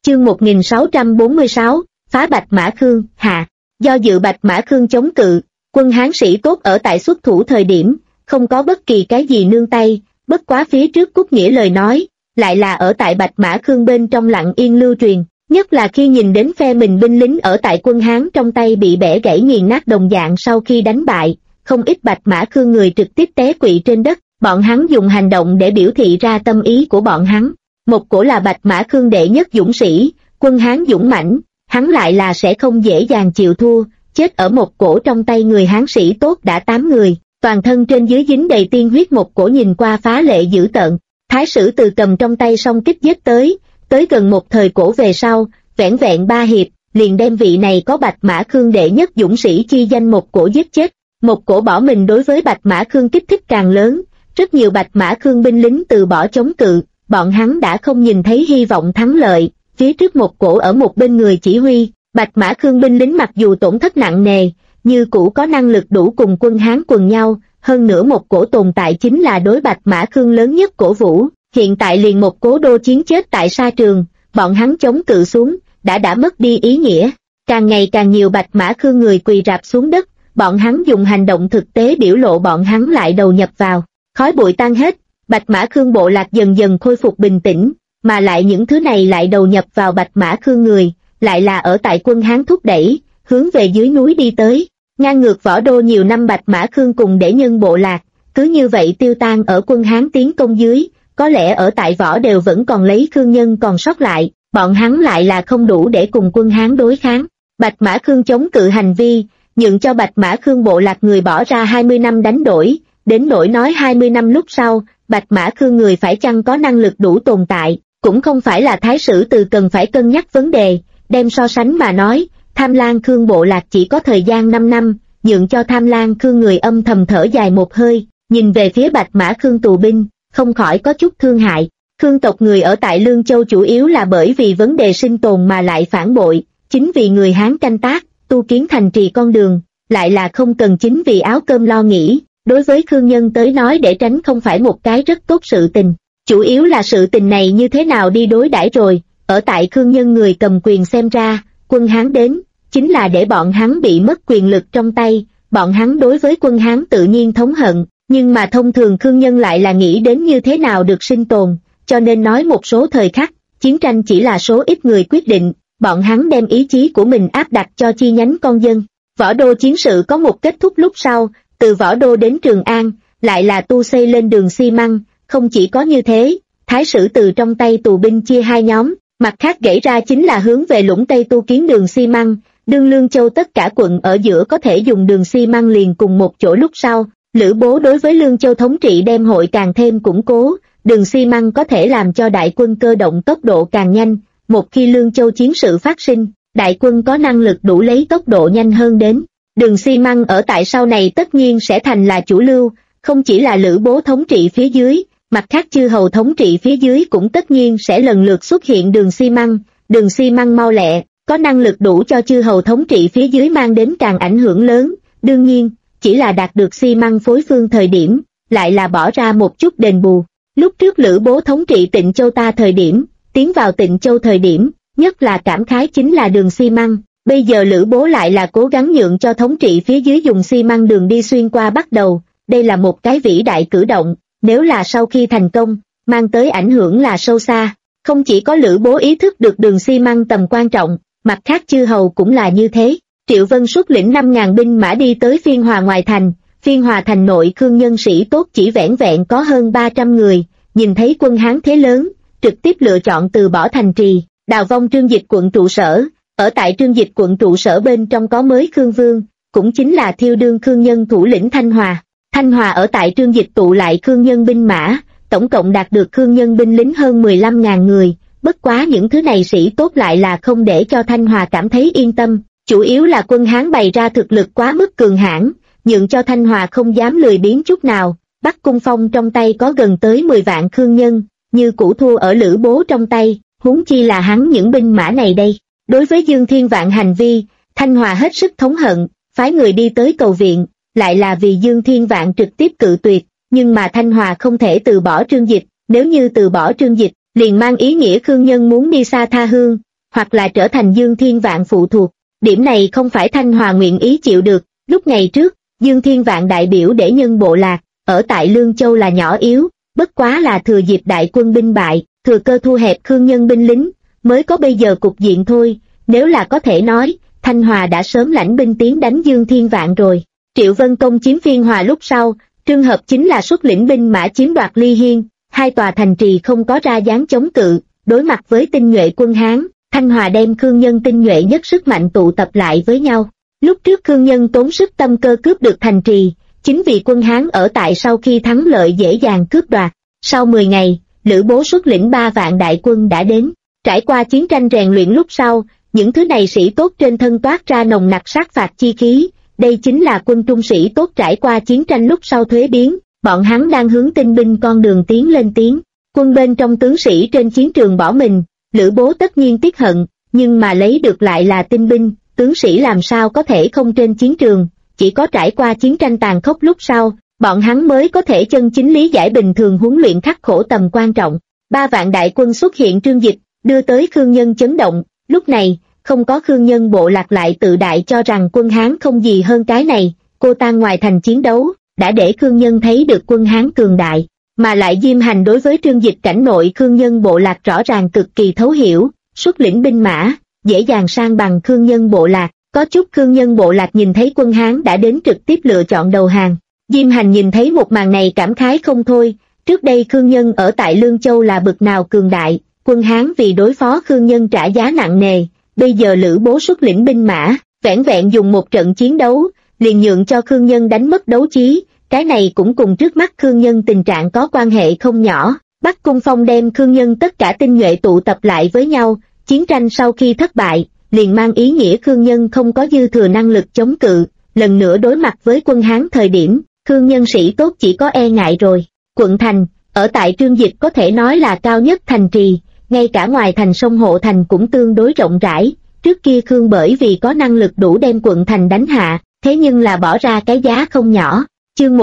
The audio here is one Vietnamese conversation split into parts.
Chương 1646, phá Bạch Mã Khương, hạ. Do dự Bạch Mã Khương chống cự, quân Hán sĩ tốt ở tại xuất thủ thời điểm, không có bất kỳ cái gì nương tay, bất quá phía trước Cúc Nghĩa lời nói, lại là ở tại Bạch Mã Khương bên trong lặng yên lưu truyền, nhất là khi nhìn đến phe mình binh lính ở tại quân Hán trong tay bị bẻ gãy nghiền nát đồng dạng sau khi đánh bại, không ít Bạch Mã Khương người trực tiếp té quỵ trên đất, bọn hắn dùng hành động để biểu thị ra tâm ý của bọn hắn. Một cổ là Bạch Mã Khương đệ nhất dũng sĩ, quân Hán dũng mãnh, hắn lại là sẽ không dễ dàng chịu thua, chết ở một cổ trong tay người Hán sĩ tốt đã 8 người, toàn thân trên dưới dính đầy tiên huyết, một cổ nhìn qua phá lệ dữ tợn. Thái sử từ cầm trong tay song kích giết tới gần một thời cổ về sau, vẻn vẹn 3 hiệp, liền đem vị này có Bạch Mã Khương đệ nhất dũng sĩ chi danh một cổ giết chết. Một cổ bỏ mình đối với Bạch Mã Khương kích thích càng lớn, rất nhiều Bạch Mã Khương binh lính từ bỏ chống cự, bọn hắn đã không nhìn thấy hy vọng thắng lợi. Phía trước một cổ ở một bên người chỉ huy, Bạch Mã Khương binh lính mặc dù tổn thất nặng nề, như cũ có năng lực đủ cùng quân Hán quần nhau, hơn nữa một cổ tồn tại chính là đối Bạch Mã Khương lớn nhất cổ vũ, hiện tại liền một cố đô chiến chết tại sa trường, bọn hắn chống cự xuống, đã mất đi ý nghĩa. Càng ngày càng nhiều Bạch Mã Khương người quỳ rạp xuống đất, bọn hắn dùng hành động thực tế biểu lộ bọn hắn lại đầu nhập vào, khói bụi tan hết, Bạch Mã Khương bộ lạc dần dần khôi phục bình tĩnh, mà lại những thứ này lại đầu nhập vào Bạch Mã Khương người, lại là ở tại quân Hán thúc đẩy, hướng về dưới núi đi tới. Ngang ngược Võ Đô nhiều năm Bạch Mã Khương cùng để nhân bộ lạc, cứ như vậy tiêu tan ở quân Hán tiến công dưới, có lẽ ở tại Võ đều vẫn còn lấy Khương nhân còn sót lại, bọn hắn lại là không đủ để cùng quân Hán đối kháng. Bạch Mã Khương chống cự hành vi, nhượng cho Bạch Mã Khương bộ lạc người bỏ ra 20 năm đánh đổi, đến nỗi nói 20 năm lúc sau, Bạch Mã Khương người phải chăng có năng lực đủ tồn tại, cũng không phải là Thái sử từ cần phải cân nhắc vấn đề, đem so sánh mà nói. Tham Lang Khương bộ lạc chỉ có thời gian 5 năm, nhượng cho Tham Lang Khương người âm thầm thở dài một hơi, nhìn về phía Bạch Mã Khương tù binh, không khỏi có chút thương hại. Khương tộc người ở tại Lương Châu chủ yếu là bởi vì vấn đề sinh tồn mà lại phản bội, chính vì người Hán canh tác, tu kiến thành trì con đường, lại là không cần chính vì áo cơm lo nghĩ. Đối với Khương nhân tới nói để tránh không phải một cái rất tốt sự tình, chủ yếu là sự tình này như thế nào đi đối đãi rồi, ở tại Khương nhân người cầm quyền xem ra, quân Hán đến, chính là để bọn hắn bị mất quyền lực trong tay, bọn hắn đối với quân Hán tự nhiên thống hận, nhưng mà thông thường Khương nhân lại là nghĩ đến như thế nào được sinh tồn, cho nên nói một số thời khắc, chiến tranh chỉ là số ít người quyết định, bọn hắn đem ý chí của mình áp đặt cho chi nhánh con dân. Võ Đô chiến sự có một kết thúc lúc sau, từ Võ Đô đến Trường An, lại là tu xây lên đường xi măng, không chỉ có như thế, Thái sử từ trong tay tù binh chia hai nhóm, mặt khác gãy ra chính là hướng về Lũng Tây tu kiến đường xi măng, đương Lương Châu tất cả quận ở giữa có thể dùng đường xi măng liền cùng một chỗ lúc sau, Lữ Bố đối với Lương Châu thống trị đem hội càng thêm củng cố, đường xi măng có thể làm cho đại quân cơ động tốc độ càng nhanh, một khi Lương Châu chiến sự phát sinh, đại quân có năng lực đủ lấy tốc độ nhanh hơn đến. Đường xi măng ở tại sau này tất nhiên sẽ thành là chủ lưu, không chỉ là Lữ Bố thống trị phía dưới, mặt khác chư hầu thống trị phía dưới cũng tất nhiên sẽ lần lượt xuất hiện đường xi măng mau lẹ, có năng lực đủ cho chư hầu thống trị phía dưới mang đến càng ảnh hưởng lớn, đương nhiên, chỉ là đạt được xi măng phối phương thời điểm, lại là bỏ ra một chút đền bù. Lúc trước Lữ Bố thống trị Tịnh Châu ta thời điểm, tiến vào Tịnh Châu thời điểm, nhất là cảm khái chính là đường xi măng. Bây giờ Lữ Bố lại là cố gắng nhượng cho thống trị phía dưới dùng xi măng đường đi xuyên qua bắt đầu, đây là một cái vĩ đại cử động, nếu là sau khi thành công, mang tới ảnh hưởng là sâu xa, không chỉ có Lữ Bố ý thức được đường xi măng tầm quan trọng, mặt khác chư hầu cũng là như thế. Triệu Vân xuất lĩnh 5.000 binh mã đi tới Phiên Hòa ngoài thành, Phiên Hòa thành nội Khương nhân sĩ tốt chỉ vẻn vẹn có hơn 300 người, nhìn thấy quân Hán thế lớn, trực tiếp lựa chọn từ bỏ thành trì, đào vong Trương Dịch quận trụ sở. Ở tại Trương Dịch quận trụ sở bên trong có mới Khương Vương, cũng chính là Thiêu đương Khương nhân thủ lĩnh Thanh Hòa. Thanh Hòa ở tại Trương Dịch tụ lại Khương nhân binh mã, tổng cộng đạt được Khương nhân binh lính hơn 15.000 người, bất quá những thứ này sĩ tốt lại là không để cho Thanh Hòa cảm thấy yên tâm, chủ yếu là quân Hán bày ra thực lực quá mức cường hãn, nhượng cho Thanh Hòa không dám lười biếng chút nào. Bắc Cung Phong trong tay có gần tới 10 vạn Khương nhân, như cũ thua ở Lữ Bố trong tay, huống chi là hắn những binh mã này đây. Đối với Dương Thiên Vạn hành vi, Thanh Hòa hết sức thống hận, phái người đi tới cầu viện, lại là vì Dương Thiên Vạn trực tiếp cự tuyệt, nhưng mà Thanh Hòa không thể từ bỏ Trương Dịch, nếu như từ bỏ Trương Dịch, liền mang ý nghĩa Khương nhân muốn đi xa tha hương, hoặc là trở thành Dương Thiên Vạn phụ thuộc. Điểm này không phải Thanh Hòa nguyện ý chịu được. Lúc ngày trước, Dương Thiên Vạn đại biểu để nhân bộ lạc, ở tại Lương Châu là nhỏ yếu, bất quá là thừa dịp đại quân binh bại, thừa cơ thu hẹp Khương Nhân binh lính, mới có bây giờ cục diện thôi. Nếu là có thể nói, Thanh Hòa đã sớm lãnh binh tiến đánh Dương Thiên Vạn rồi. Triệu Vân công chiếm Phiên Hòa lúc sau, Trương Hợp chính là xuất lĩnh binh mã chiếm đoạt Ly Hiên, hai tòa thành trì không có ra dáng chống cự, đối mặt với tinh nhuệ quân Hán, Thanh Hòa đem Khương Nhân tinh nhuệ nhất sức mạnh tụ tập lại với nhau. Lúc trước Khương Nhân tốn sức tâm cơ cướp được thành trì, chính vì quân Hán ở tại sau khi thắng lợi dễ dàng cướp đoạt. Sau 10 ngày, Lữ Bố xuất lĩnh 3 vạn đại quân đã đến. Trải qua chiến tranh rèn luyện lúc sau, những thứ này sĩ tốt trên thân toát ra nồng nặc sát phạt chi khí. Đây chính là quân trung sĩ tốt trải qua chiến tranh lúc sau thuế biến, bọn hắn đang hướng tinh binh con đường tiến lên tiến. Quân bên trong tướng sĩ trên chiến trường bỏ mình, Lữ Bố tất nhiên tiếc hận, nhưng mà lấy được lại là tinh binh, tướng sĩ làm sao có thể không trên chiến trường, chỉ có trải qua chiến tranh tàn khốc lúc sau, bọn hắn mới có thể chân chính lý giải bình thường huấn luyện khắc khổ tầm quan trọng. 3 vạn đại quân xuất hiện Trương Dịch, đưa tới Khương Nhân chấn động, lúc này, không có Khương Nhân bộ lạc lại tự đại cho rằng quân Hán không gì hơn cái này, cô tan ngoài thành chiến đấu, đã để Khương Nhân thấy được quân Hán cường đại, mà lại Diêm Hành đối với Trương Dịch cảnh nội Khương Nhân bộ lạc rõ ràng cực kỳ thấu hiểu, xuất lĩnh binh mã, dễ dàng sang bằng Khương Nhân bộ lạc, có chút Khương Nhân bộ lạc nhìn thấy quân Hán đã đến trực tiếp lựa chọn đầu hàng. Diêm Hành nhìn thấy một màn này cảm khái không thôi, trước đây Khương Nhân ở tại Lương Châu là bực nào cường đại, quân Hán vì đối phó Khương Nhân trả giá nặng nề. Bây giờ Lữ Bố xuất lĩnh binh mã, vẻn vẹn dùng một trận chiến đấu, liền nhượng cho Khương Nhân đánh mất đấu chí, cái này cũng cùng trước mắt Khương Nhân tình trạng có quan hệ không nhỏ. Bắc Cung Phong đem Khương Nhân tất cả tinh nhuệ tụ tập lại với nhau, chiến tranh sau khi thất bại, liền mang ý nghĩa Khương Nhân không có dư thừa năng lực chống cự, lần nữa đối mặt với quân Hán thời điểm, Khương Nhân sĩ tốt chỉ có e ngại rồi. Quận thành, ở tại Trương Dịch có thể nói là cao nhất thành trì. Ngay cả ngoài thành sông Hộ Thành cũng tương đối rộng rãi, trước kia Khương bởi vì có năng lực đủ đem quận thành đánh hạ, thế nhưng là bỏ ra cái giá không nhỏ. Chương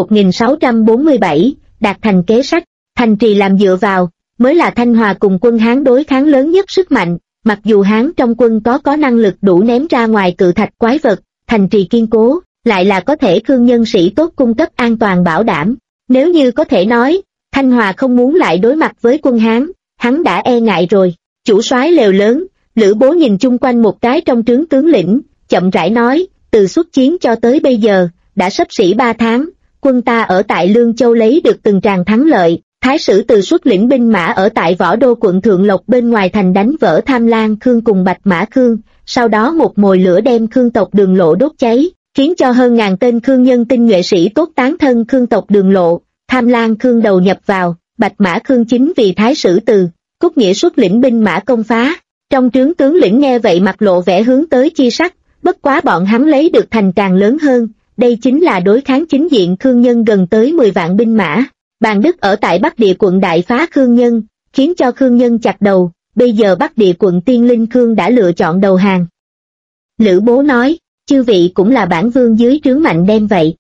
1647, đạt thành kế sách, thành trì làm dựa vào, mới là Thanh Hòa cùng quân Hán đối kháng lớn nhất sức mạnh, mặc dù Hán trong quân có năng lực đủ ném ra ngoài cự thạch quái vật, thành trì kiên cố, lại là có thể Khương nhân sĩ tốt cung cấp an toàn bảo đảm. Nếu như có thể nói, Thanh Hòa không muốn lại đối mặt với quân Hán, hắn đã e ngại rồi. Chủ soái lều lớn, Lữ Bố nhìn chung quanh một cái trong trướng tướng lĩnh, chậm rãi nói, từ xuất chiến cho tới bây giờ, đã xấp xỉ 3 tháng, quân ta ở tại Lương Châu lấy được từng tràng thắng lợi, Thái sử từ xuất lĩnh binh mã ở tại Võ Đô quận Thượng Lộc bên ngoài thành đánh vỡ Tham Lang Khương cùng Bạch Mã Khương, sau đó một mồi lửa đem Khương tộc Đường Lộ đốt cháy, khiến cho hơn ngàn tên Khương nhân tinh nhuệ sĩ tốt tán thân Khương tộc Đường Lộ, Tham Lang Khương đầu nhập vào, Bạch Mã Khương chính vì Thái sử từ, Cúc Nghĩa xuất lĩnh binh mã công phá. Trong trướng tướng lĩnh nghe vậy mặt lộ vẻ hướng tới chi sắc, bất quá bọn hắn lấy được thành càng lớn hơn, đây chính là đối kháng chính diện Khương nhân gần tới 10 vạn binh mã. Bàn Đức ở tại Bắc Địa quận đại phá Khương nhân, khiến cho Khương nhân chặt đầu, bây giờ Bắc Địa quận Tiên Linh Khương đã lựa chọn đầu hàng. Lữ Bố nói, chư vị cũng là bản vương dưới trướng mạnh đem vậy.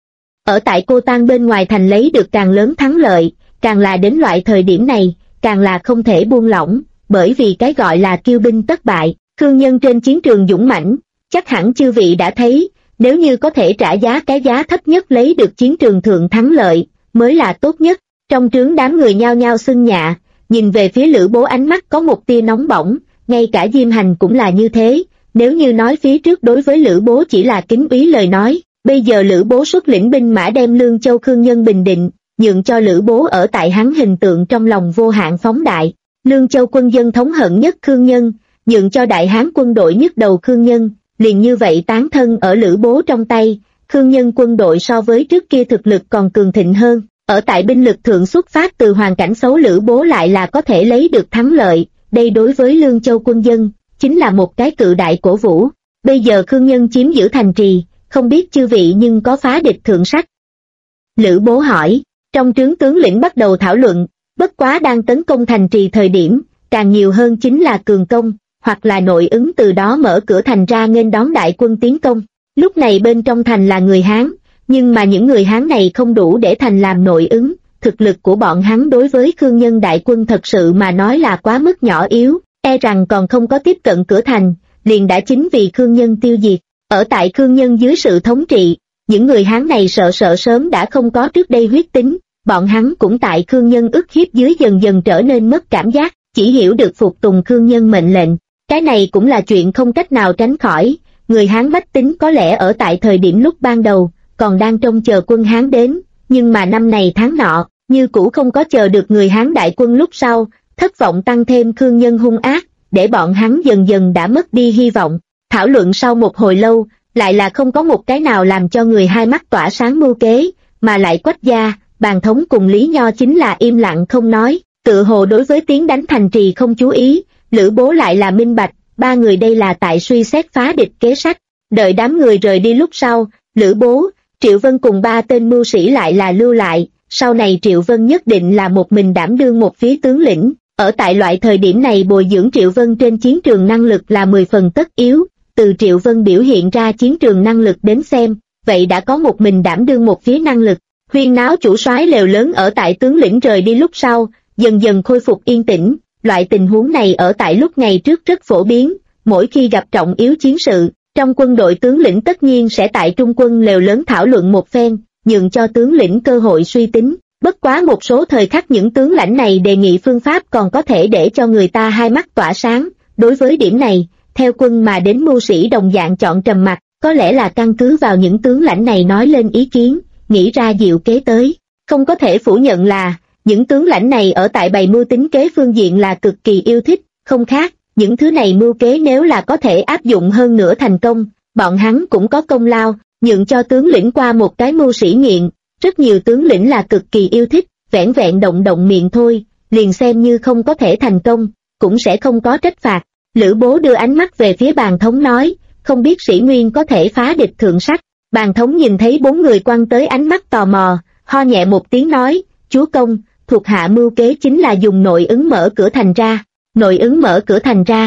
Ở tại Cô Tang bên ngoài thành lấy được càng lớn thắng lợi, càng là đến loại thời điểm này, càng là không thể buông lỏng, bởi vì cái gọi là kiêu binh tất bại, Khương nhân trên chiến trường dũng mãnh, chắc hẳn chư vị đã thấy, nếu như có thể trả giá cái giá thấp nhất lấy được chiến trường thượng thắng lợi, mới là tốt nhất. Trong trướng đám người nhao nhao xưng nhạ, nhìn về phía Lữ Bố ánh mắt có một tia nóng bỏng, ngay cả Diêm Hành cũng là như thế. Nếu như nói phía trước đối với Lữ Bố chỉ là kính úy lời nói, bây giờ Lữ Bố xuất lĩnh binh mã đem Lương Châu Khương nhân bình định, nhượng cho Lữ Bố ở tại hắn hình tượng trong lòng vô hạn phóng đại. Lương Châu quân dân thống hận nhất Khương nhân, nhượng cho Đại Hán quân đội nhức đầu Khương nhân, liền như vậy tán thân ở Lữ Bố trong tay. Khương nhân quân đội so với trước kia thực lực còn cường thịnh hơn, ở tại binh lực thượng xuất phát từ hoàn cảnh xấu Lữ Bố lại là có thể lấy được thắng lợi, đây đối với Lương Châu quân dân, chính là một cái cự đại cổ vũ. Bây giờ Khương nhân chiếm giữ thành trì, không biết chư vị nhưng có phá địch thượng sách. Lữ Bố hỏi, trong trướng tướng lĩnh bắt đầu thảo luận, bất quá đang tấn công thành trì thời điểm, càng nhiều hơn chính là cường công, hoặc là nội ứng từ đó mở cửa thành ra nghênh đón đại quân tiến công. Lúc này bên trong thành là người Hán, nhưng mà những người Hán này không đủ để thành làm nội ứng, thực lực của bọn hắn đối với Khương nhân đại quân thật sự mà nói là quá mức nhỏ yếu, e rằng còn không có tiếp cận cửa thành, liền đã chính vì Khương Nhân tiêu diệt. Ở tại Khương Nhân dưới sự thống trị, những người Hán này sợ sớm đã không có trước đây huyết tính, bọn hắn cũng tại Khương Nhân ức hiếp dưới dần dần trở nên mất cảm giác, chỉ hiểu được phục tùng Khương Nhân mệnh lệnh. Cái này cũng là chuyện không cách nào tránh khỏi, người Hán bách tính có lẽ ở tại thời điểm lúc ban đầu, còn đang trông chờ quân Hán đến, nhưng mà năm này tháng nọ, như cũ không có chờ được người Hán đại quân lúc sau, thất vọng tăng thêm Khương Nhân hung ác, để bọn hắn dần dần đã mất đi hy vọng. Thảo luận sau một hồi lâu, lại là không có một cái nào làm cho người hai mắt tỏa sáng mưu kế, mà lại Quách gia, Bàn Thống cùng Lý Nho chính là im lặng không nói, tự hồ đối với tiếng đánh thành trì không chú ý. Lữ Bố lại là minh bạch, ba người đây là tại suy xét phá địch kế sách. Đợi đám người rời đi lúc sau, Lữ Bố, Triệu Vân cùng ba tên mưu sĩ lại là lưu lại, sau này Triệu Vân nhất định là một mình đảm đương một phía tướng lĩnh. Ở tại loại thời điểm này bồi dưỡng Triệu Vân trên chiến trường năng lực là 10 phần tất yếu, từ Triệu Vân biểu hiện ra chiến trường năng lực đến xem, vậy đã có một mình đảm đương một phía năng lực. Huyên náo chủ soái lều lớn ở tại tướng lĩnh rời đi lúc sau, dần dần khôi phục yên tĩnh, loại tình huống này ở tại lúc ngày trước rất phổ biến, mỗi khi gặp trọng yếu chiến sự, trong quân đội tướng lĩnh tất nhiên sẽ tại trung quân lều lớn thảo luận một phen, nhường cho tướng lĩnh cơ hội suy tính. Bất quá một số thời khắc những tướng lãnh này đề nghị phương pháp còn có thể để cho người ta hai mắt tỏa sáng, đối với điểm này, theo quân mà đến mưu sĩ đồng dạng chọn trầm mặc, có lẽ là căn cứ vào những tướng lãnh này nói lên ý kiến, nghĩ ra diệu kế tới. Không có thể phủ nhận là, những tướng lãnh này ở tại bày mưu tính kế phương diện là cực kỳ yêu thích, không khác, những thứ này mưu kế nếu là có thể áp dụng hơn nữa thành công, bọn hắn cũng có công lao, nhượng cho tướng lĩnh qua một cái mưu sĩ nghiện. Rất nhiều tướng lĩnh là cực kỳ yêu thích, vẻn vẹn động miệng thôi, liền xem như không có thể thành công, cũng sẽ không có trách phạt. Lữ Bố đưa ánh mắt về phía Bàn Thống nói, không biết sĩ nguyên có thể phá địch thượng sách. Bàn Thống nhìn thấy bốn người quăng tới ánh mắt tò mò, ho nhẹ một tiếng nói, chúa công, thuộc hạ mưu kế chính là dùng nội ứng mở cửa thành ra. Nội ứng mở cửa thành ra.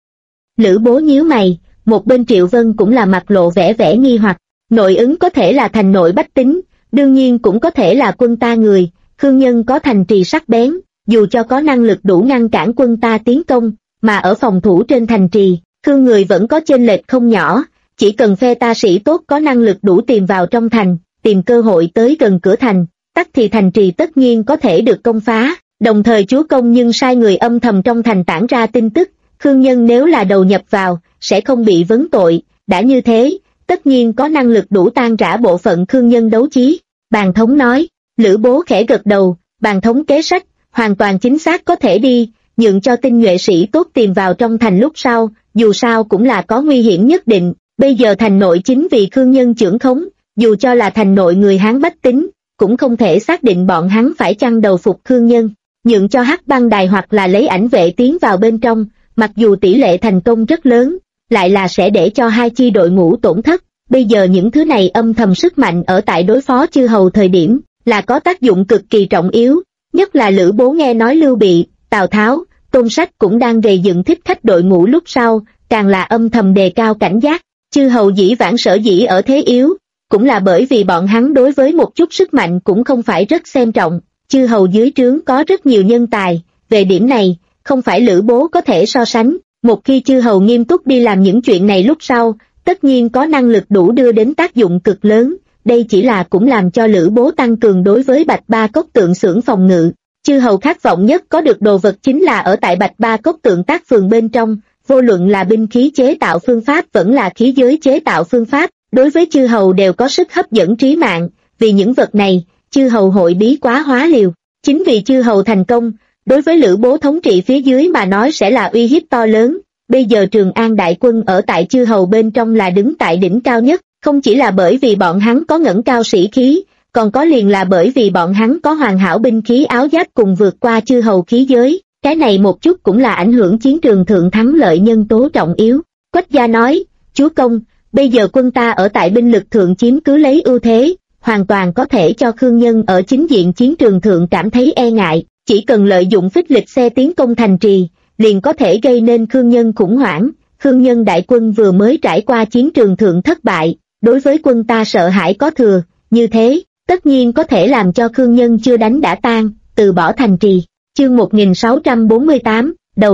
Lữ Bố nhíu mày, một bên Triệu Vân cũng là mặt lộ vẻ nghi hoặc, nội ứng có thể là thành nội bách tính, đương nhiên cũng có thể là quân ta người. Khương Nhân có thành trì sắc bén, dù cho có năng lực đủ ngăn cản quân ta tiến công, mà ở phòng thủ trên thành trì, Khương người vẫn có chênh lệch không nhỏ, chỉ cần phe ta sĩ tốt có năng lực đủ tìm vào trong thành, tìm cơ hội tới gần cửa thành, tắc thì thành trì tất nhiên có thể được công phá. Đồng thời chúa công nhưng sai người âm thầm trong thành tản ra tin tức, Khương Nhân nếu là đầu nhập vào, sẽ không bị vấn tội, đã như thế, tất nhiên có năng lực đủ tan rã bộ phận Khương Nhân đấu chí. Bàn Thống nói, Lữ Bố khẽ gật đầu, Bàn Thống kế sách, hoàn toàn chính xác có thể đi, nhượng cho tinh nhuệ sĩ tốt tìm vào trong thành lúc sau, dù sao cũng là có nguy hiểm nhất định, bây giờ thành nội chính vì Khương Nhân trưởng khống, dù cho là thành nội người Hán bách tính, cũng không thể xác định bọn hắn phải chăng đầu phục Khương Nhân. Nhượng cho Hắc Băng Đài hoặc là lấy ảnh vệ tiến vào bên trong, mặc dù tỷ lệ thành công rất lớn, lại là sẽ để cho hai chi đội ngũ tổn thất. Bây giờ những thứ này âm thầm sức mạnh ở tại đối phó chư hầu thời điểm, là có tác dụng cực kỳ trọng yếu, nhất là Lữ Bố nghe nói Lưu Bị, Tào Tháo, Tôn Sách cũng đang gầy dựng thích khách đội ngũ lúc sau, càng là âm thầm đề cao cảnh giác. Chư hầu dĩ vãng sở dĩ ở thế yếu, cũng là bởi vì bọn hắn đối với một chút sức mạnh cũng không phải rất xem trọng. Chư hầu dưới trướng có rất nhiều nhân tài, về điểm này, không phải Lữ Bố có thể so sánh. Một khi chư hầu nghiêm túc đi làm những chuyện này lúc sau, tất nhiên có năng lực đủ đưa đến tác dụng cực lớn, đây chỉ là cũng làm cho Lữ Bố tăng cường đối với Bạch Ba Cốc Tượng xưởng phòng ngự. Chư hầu khát vọng nhất có được đồ vật chính là ở tại Bạch Ba Cốc Tượng tác phường bên trong, vô luận là binh khí chế tạo phương pháp vẫn là khí giới chế tạo phương pháp, đối với chư hầu đều có sức hấp dẫn trí mạng, vì những vật này, chư hầu hội bí quá hóa liều. Chính vì chư hầu thành công, đối với Lữ Bố thống trị phía dưới mà nói sẽ là uy hiếp to lớn. Bây giờ Trường An đại quân ở tại chư hầu bên trong là đứng tại đỉnh cao nhất, không chỉ là bởi vì bọn hắn có ngẩng cao sĩ khí, còn có liền là bởi vì bọn hắn có hoàn hảo binh khí áo giáp cùng vượt qua chư hầu khí giới, cái này một chút cũng là ảnh hưởng chiến trường thượng thắng lợi nhân tố trọng yếu. Quách gia nói, chúa công, bây giờ quân ta ở tại binh lực thượng chiếm cứ lấy ưu thế, hoàn toàn có thể cho Khương Nhân ở chính diện chiến trường thượng cảm thấy e ngại, chỉ cần lợi dụng phích lịch xe tiến công thành trì, liền có thể gây nên Khương Nhân khủng hoảng. Khương Nhân đại quân vừa mới trải qua chiến trường thượng thất bại, đối với quân ta sợ hãi có thừa, như thế, tất nhiên có thể làm cho Khương Nhân chưa đánh đã tan, từ bỏ thành trì. Chương 1648, đầu độc.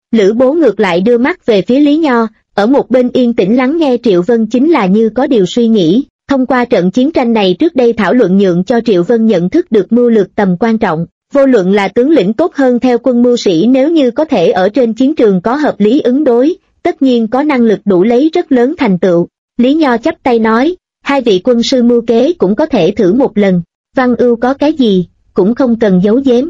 Lữ Bố ngược lại đưa mắt về phía Lý Nho, ở một bên yên tĩnh lắng nghe Triệu Vân chính là như có điều suy nghĩ. Thông qua trận chiến tranh này trước đây thảo luận nhượng cho Triệu Vân nhận thức được mưu lược tầm quan trọng. Vô luận là tướng lĩnh tốt hơn theo quân mưu sĩ nếu như có thể ở trên chiến trường có hợp lý ứng đối, tất nhiên có năng lực đủ lấy rất lớn thành tựu. Lý Nho chắp tay nói, hai vị quân sư mưu kế cũng có thể thử một lần, Văn Ưu có cái gì, cũng không cần giấu giếm.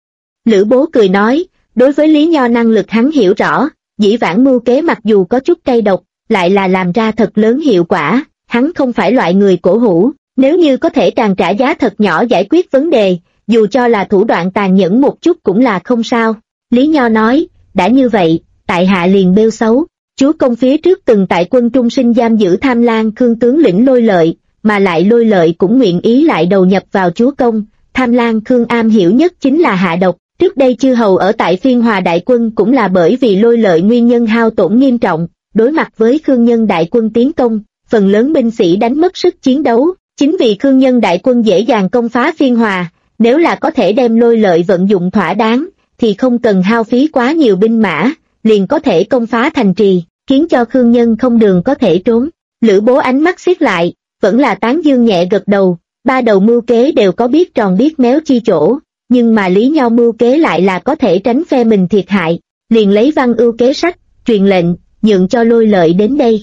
Lữ Bố cười nói, đối với Lý Nho năng lực hắn hiểu rõ, dĩ vãng mưu kế mặc dù có chút cay độc, lại là làm ra thật lớn hiệu quả, hắn không phải loại người cổ hủ, nếu như có thể tràn trả giá thật nhỏ giải quyết vấn đề, dù cho là thủ đoạn tàn nhẫn một chút cũng là không sao. Lý Nho nói, đã như vậy, tại hạ liền bêu xấu, chúa công phía trước từng tại quân trung sinh giam giữ Tham Lang Khương tướng lĩnh Lôi Lợi, mà lại Lôi Lợi cũng nguyện ý lại đầu nhập vào chúa công. Tham Lang Khương am hiểu nhất chính là hạ độc, trước đây chư hầu ở tại Phiên Hòa đại quân cũng là bởi vì Lôi Lợi nguyên nhân hao tổn nghiêm trọng, đối mặt với Khương Nhân đại quân tiến công, phần lớn binh sĩ đánh mất sức chiến đấu, chính vì Khương Nhân đại quân dễ dàng công phá Phiên Hòa, nếu là có thể đem Lôi Lợi vận dụng thỏa đáng, thì không cần hao phí quá nhiều binh mã, liền có thể công phá thành trì, khiến cho Khương Nhân không đường có thể trốn. Lữ Bố ánh mắt xiết lại, vẫn là tán dương nhẹ gật đầu, ba đầu mưu kế đều có biết tròn biết méo chi chỗ, nhưng mà Lý Nho mưu kế lại là có thể tránh phe mình thiệt hại, liền lấy Văn Ưu kế sách, truyền lệnh, nhượng cho Lôi Lợi đến đây.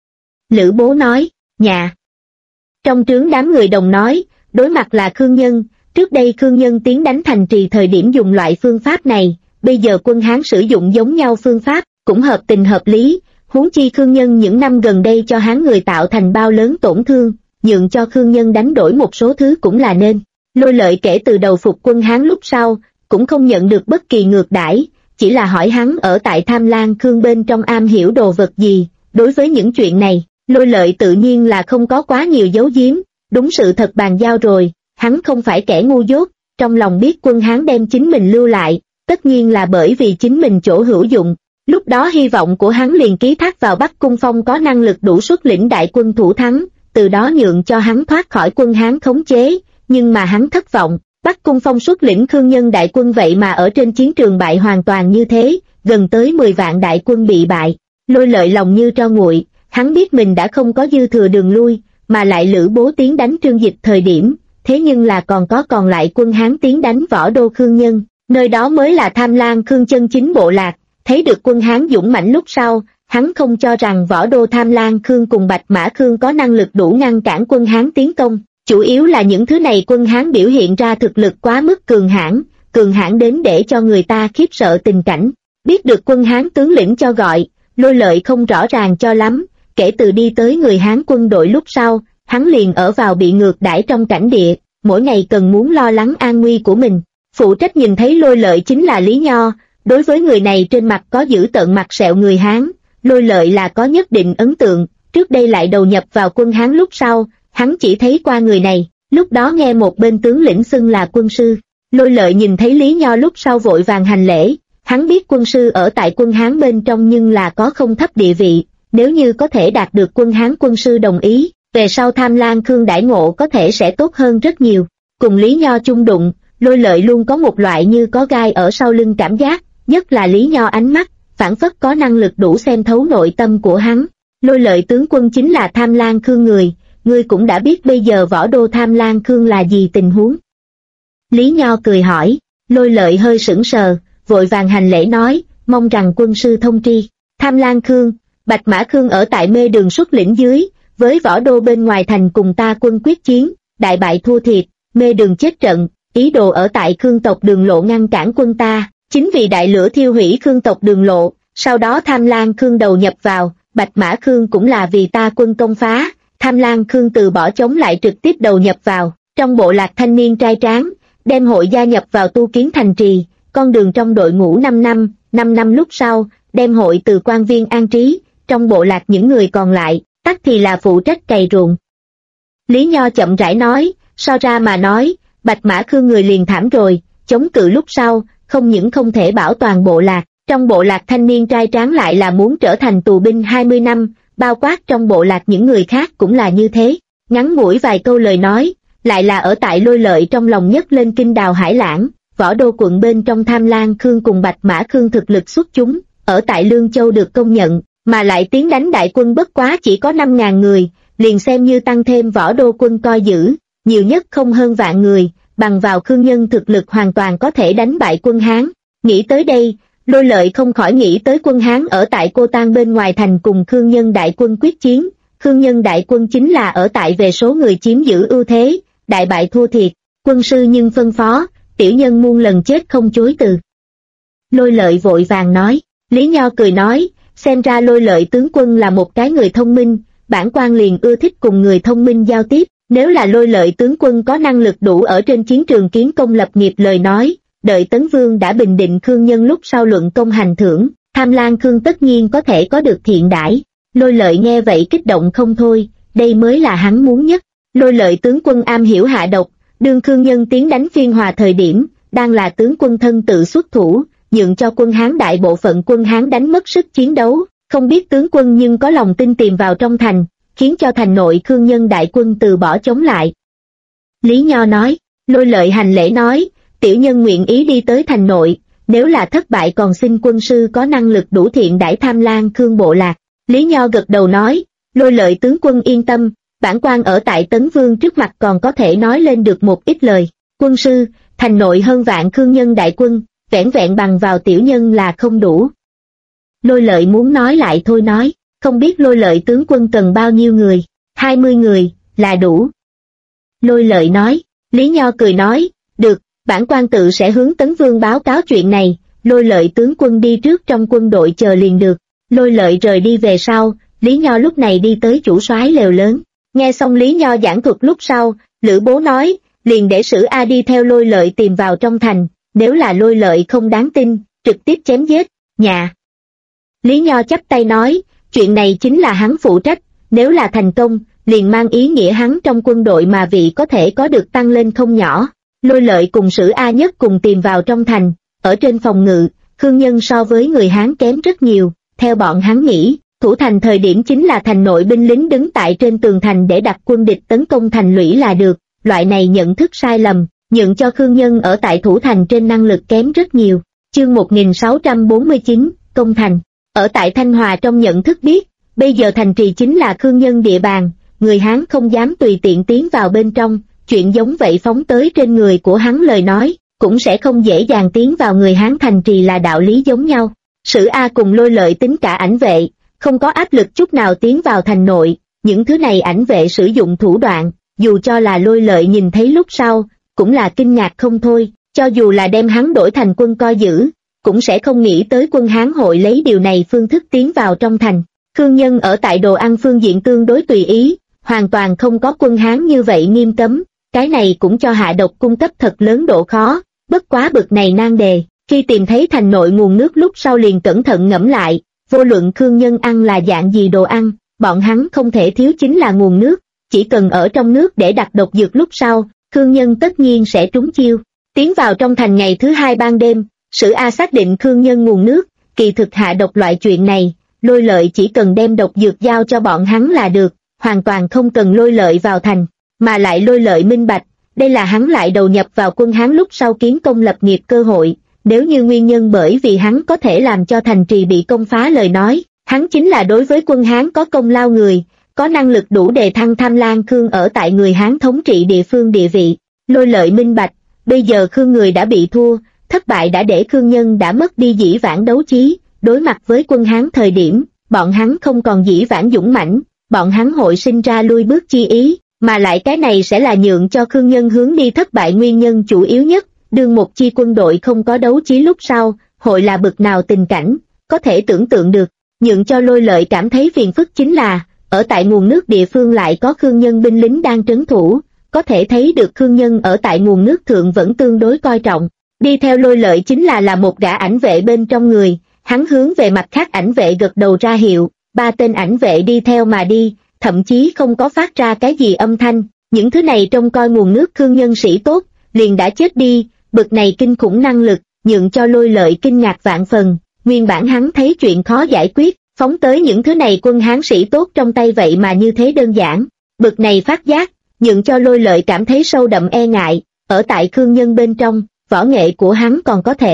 Lữ Bố nói, nhà. Trong trướng đám người đồng nói, đối mặt là Khương Nhân, trước đây Khương Nhân tiến đánh thành trì thời điểm dùng loại phương pháp này, bây giờ quân Hán sử dụng giống nhau phương pháp, cũng hợp tình hợp lý, huống chi Khương Nhân những năm gần đây cho Hán người tạo thành bao lớn tổn thương, nhượng cho Khương Nhân đánh đổi một số thứ cũng là nên. Lôi Lợi kể từ đầu phục quân Hán lúc sau, cũng không nhận được bất kỳ ngược đãi, chỉ là hỏi hắn ở tại Tham Lang Khương bên trong am hiểu đồ vật gì. Đối với những chuyện này, Lôi Lợi tự nhiên là không có quá nhiều giấu giếm, đúng sự thật bàn giao rồi, hắn không phải kẻ ngu dốt, trong lòng biết quân Hán đem chính mình lưu lại, tất nhiên là bởi vì chính mình chỗ hữu dụng. Lúc đó hy vọng của hắn liền ký thác vào Bắc Cung Phong có năng lực đủ xuất lĩnh đại quân thủ thắng, từ đó nhượng cho hắn thoát khỏi quân Hán khống chế, nhưng mà hắn thất vọng, Bắc Cung Phong xuất lĩnh Khương Nhân đại quân vậy mà ở trên chiến trường bại hoàn toàn như thế, gần tới 10 vạn đại quân bị bại. Lôi Lợi lòng như tro nguội, hắn biết mình đã không có dư thừa đường lui, mà lại Lữ Bố tiến đánh Trương Dịch thời điểm, thế nhưng là còn lại quân Hán tiến đánh Võ Đô Khương Nhân, nơi đó mới là Tham Lang Khương chân chính bộ lạc. Thấy được quân Hán dũng mãnh lúc sau, hắn không cho rằng Võ Đô Tham Lang Khương cùng Bạch Mã Khương có năng lực đủ ngăn cản quân Hán tiến công, chủ yếu là những thứ này quân Hán biểu hiện ra thực lực quá mức cường hãn đến để cho người ta khiếp sợ tình cảnh. Biết được quân Hán tướng lĩnh cho gọi, Lôi Lợi không rõ ràng cho lắm, kể từ đi tới người Hán quân đội lúc sau, hắn liền ở vào bị ngược đãi trong cảnh địa, mỗi ngày cần muốn lo lắng an nguy của mình. Phụ trách nhìn thấy Lôi Lợi chính là Lý Nho, đối với người này trên mặt có giữ tợn mặt sẹo người Hán, Lôi Lợi là có nhất định ấn tượng, trước đây lại đầu nhập vào quân Hán lúc sau, hắn chỉ thấy qua người này, lúc đó nghe một bên tướng lĩnh xưng là quân sư. Lôi Lợi nhìn thấy Lý Nho lúc sau vội vàng hành lễ, hắn biết quân sư ở tại quân Hán bên trong nhưng là có không thấp địa vị, nếu như có thể đạt được quân Hán quân sư đồng ý, về sau Tham Lang Khương đãi ngộ có thể sẽ tốt hơn rất nhiều. Cùng Lý Nho chung đụng, Lôi Lợi luôn có một loại như có gai ở sau lưng cảm giác, nhất là Lý Nho ánh mắt, phảng phất có năng lực đủ xem thấu nội tâm của hắn. Lôi Lợi tướng quân chính là Tham Lang Khương người, ngươi cũng đã biết bây giờ Võ Đô Tham Lang Khương là gì tình huống. Lý Nho cười hỏi, Lôi Lợi hơi sững sờ, vội vàng hành lễ nói, mong rằng quân sư thông tri. Tham Lang Khương, Bạch Mã Khương ở tại Mê Đường xuất lĩnh dưới, với Võ Đô bên ngoài thành cùng ta quân quyết chiến, đại bại thua thiệt, Mê Đường chết trận, ý đồ ở tại Khương tộc Đường Lộ ngăn cản quân ta, chính vì đại lửa thiêu hủy Khương tộc Đường Lộ, sau đó Tham Lang Khương đầu nhập vào, Bạch Mã Khương cũng là vì ta quân công phá, Tham Lang Khương từ bỏ chống lại trực tiếp đầu nhập vào, trong bộ lạc thanh niên trai tráng, đem hội gia nhập vào tu kiến thành trì, con đường trong đội ngũ 5 năm lúc sau, đem hội từ quan viên an trí, trong bộ lạc những người còn lại, tắc thì là phụ trách cày ruộng. Lý Nho chậm rãi nói, so ra mà nói, Bạch Mã Khương người liền thảm rồi, chống cự lúc sau, không những không thể bảo toàn bộ lạc, trong bộ lạc thanh niên trai tráng lại là muốn trở thành tù binh 20 năm, bao quát trong bộ lạc những người khác cũng là như thế. Ngắn ngủi vài câu lời nói, lại là ở tại Lôi Lợi trong lòng nhất lên kinh đào hải lãng, Võ Đô quận bên trong Tham Lang Khương cùng Bạch Mã Khương thực lực xuất chúng, ở tại Lương Châu được công nhận, mà lại tiến đánh đại quân bất quá chỉ có 5.000 người, liền xem như tăng thêm võ đô quân coi giữ, nhiều nhất không hơn vạn người, bằng vào Khương Nhân thực lực hoàn toàn có thể đánh bại quân Hán. Nghĩ tới đây, Lôi Lợi không khỏi nghĩ tới quân Hán ở tại Cô Tang bên ngoài thành cùng Khương Nhân đại quân quyết chiến. Khương Nhân đại quân chính là ở tại về số người chiếm giữ ưu thế, đại bại thua thiệt, quân sư nhưng phân phó, tiểu nhân muôn lần chết không chối từ. Lôi Lợi vội vàng nói. Lý Nho cười nói, xem ra Lôi Lợi tướng quân là một cái người thông minh, bản quan liền ưa thích cùng người thông minh giao tiếp, nếu là Lôi Lợi tướng quân có năng lực đủ ở trên chiến trường kiến công lập nghiệp lời nói, đợi Tấn Vương đã bình định Khương Nhân lúc sau luận công hành thưởng, Tham Lang Khương tất nhiên có thể có được thiện đãi. Lôi Lợi nghe vậy kích động không thôi, đây mới là hắn muốn nhất. Lôi Lợi tướng quân am hiểu hạ độc, đương Khương Nhân tiến đánh Phiên Hòa thời điểm, đang là tướng quân thân tự xuất thủ, nhượng cho quân Hán đại bộ phận quân Hán đánh mất sức chiến đấu, không biết tướng quân nhưng có lòng tin tìm vào trong thành, khiến cho thành nội Khương Nhân đại quân từ bỏ chống lại. Lý Nho nói. Lôi Lợi hành lễ nói, tiểu nhân nguyện ý đi tới thành nội, nếu là thất bại còn xin quân sư có năng lực đủ thiện đãi Tham Lang Khương bộ lạc. Lý Nho gật đầu nói, Lôi Lợi tướng quân yên tâm, bản quan ở tại Tấn Vương trước mặt còn có thể nói lên được một ít lời. Quân sư, thành nội hơn vạn Khương Nhân đại quân, vẻn vẹn bằng vào tiểu nhân là không đủ. Lôi Lợi muốn nói lại thôi nói, không biết Lôi Lợi tướng quân cần bao nhiêu người, 20 người, là đủ. Lôi Lợi nói. Lý Nho cười nói, được, bản quan tự sẽ hướng Tấn Vương báo cáo chuyện này, Lôi Lợi tướng quân đi trước trong quân đội chờ liền được. Lôi Lợi rời đi về sau, Lý Nho lúc này đi tới chủ soái lều lớn. Nghe xong Lý Nho giảng thuật lúc sau, Lữ Bố nói, liền để Sử A đi theo Lôi Lợi tìm vào trong thành, nếu là Lôi Lợi không đáng tin, trực tiếp chém giết, nhà. Lý Nho chắp tay nói, chuyện này chính là hắn phụ trách, nếu là thành công, liền mang ý nghĩa hắn trong quân đội mà vị có thể có được tăng lên không nhỏ. Lôi Lợi cùng Sử A nhất cùng tìm vào trong thành, ở trên phòng ngự, Khương Nhân so với người Hán kém rất nhiều, theo bọn hắn nghĩ, thủ thành thời điểm chính là thành nội binh lính đứng tại trên tường thành để đặt quân địch tấn công thành lũy là được, loại này nhận thức sai lầm, nhượng cho Khương Nhân ở tại thủ thành trên năng lực kém rất nhiều. Chương 1649, công thành. Ở tại Thanh Hòa trong nhận thức biết, bây giờ thành trì chính là Khương Nhân địa bàn, người Hán không dám tùy tiện tiến vào bên trong, chuyện giống vậy phóng tới trên người của hắn lời nói, cũng sẽ không dễ dàng tiến vào người Hán thành trì là đạo lý giống nhau. Sử A cùng Lôi Lợi tính cả ảnh vệ, không có áp lực chút nào tiến vào thành nội, những thứ này ảnh vệ sử dụng thủ đoạn, dù cho là Lôi Lợi nhìn thấy lúc sau, cũng là kinh ngạc không thôi, cho dù là đem hắn đổi thành quân coi giữ, cũng sẽ không nghĩ tới quân Hán hội lấy điều này phương thức tiến vào trong thành. Khương Nhân ở tại đồ ăn phương diện tương đối tùy ý, hoàn toàn không có quân Hán như vậy nghiêm cấm, cái này cũng cho hạ độc cung cấp thật lớn độ khó, bất quá bực này nan đề, khi tìm thấy thành nội nguồn nước lúc sau liền cẩn thận ngẫm lại, vô luận Khương Nhân ăn là dạng gì đồ ăn, bọn hắn không thể thiếu chính là nguồn nước, chỉ cần ở trong nước để đặt độc dược lúc sau, Khương Nhân tất nhiên sẽ trúng chiêu. Tiến vào trong thành ngày thứ 2 ban đêm, Sử A xác định Khương Nhân nguồn nước, kỳ thực hạ độc loại chuyện này, Lôi Lợi chỉ cần đem độc dược giao cho bọn hắn là được, hoàn toàn không cần Lôi Lợi vào thành, mà lại Lôi Lợi minh bạch, đây là hắn lại đầu nhập vào quân Hán lúc sau kiến công lập nghiệp cơ hội, nếu như nguyên nhân bởi vì hắn có thể làm cho thành trì bị công phá lời nói, hắn chính là đối với quân Hán có công lao người, có năng lực đủ đề thăng Tham Lang Khương ở tại người Hán thống trị địa phương địa vị. Lôi Lợi minh bạch, bây giờ Khương người đã bị thua, thất bại đã để Khương Nhân đã mất đi dĩ vãng đấu trí, đối mặt với quân Hán thời điểm, bọn hắn không còn dĩ vãng dũng mãnh, bọn hắn hội sinh ra lui bước chi ý, mà lại cái này sẽ là nhượng cho Khương Nhân hướng đi thất bại nguyên nhân chủ yếu nhất, đương một chi quân đội không có đấu trí lúc sau, hội là bực nào tình cảnh, có thể tưởng tượng được, nhượng cho Lôi Lợi cảm thấy phiền phức chính là, ở tại nguồn nước địa phương lại có Khương Nhân binh lính đang trấn thủ, có thể thấy được Khương Nhân ở tại nguồn nước thượng vẫn tương đối coi trọng. Đi theo Lôi Lợi chính là một gã ảnh vệ bên trong người, hắn hướng về mặt khác ảnh vệ gật đầu ra hiệu, 3 tên ảnh vệ đi theo mà đi, thậm chí không có phát ra cái gì âm thanh, những thứ này trông coi nguồn nước Khương Nhân sĩ tốt, liền đã chết đi, bực này kinh khủng năng lực, nhượng cho Lôi Lợi kinh ngạc vạn phần, nguyên bản hắn thấy chuyện khó giải quyết, phóng tới những thứ này quân Hán sĩ tốt trong tay vậy mà như thế đơn giản, bực này phát giác, nhượng cho Lôi Lợi cảm thấy sâu đậm e ngại, ở tại Khương Nhân bên trong, võ nghệ của hắn còn có thể,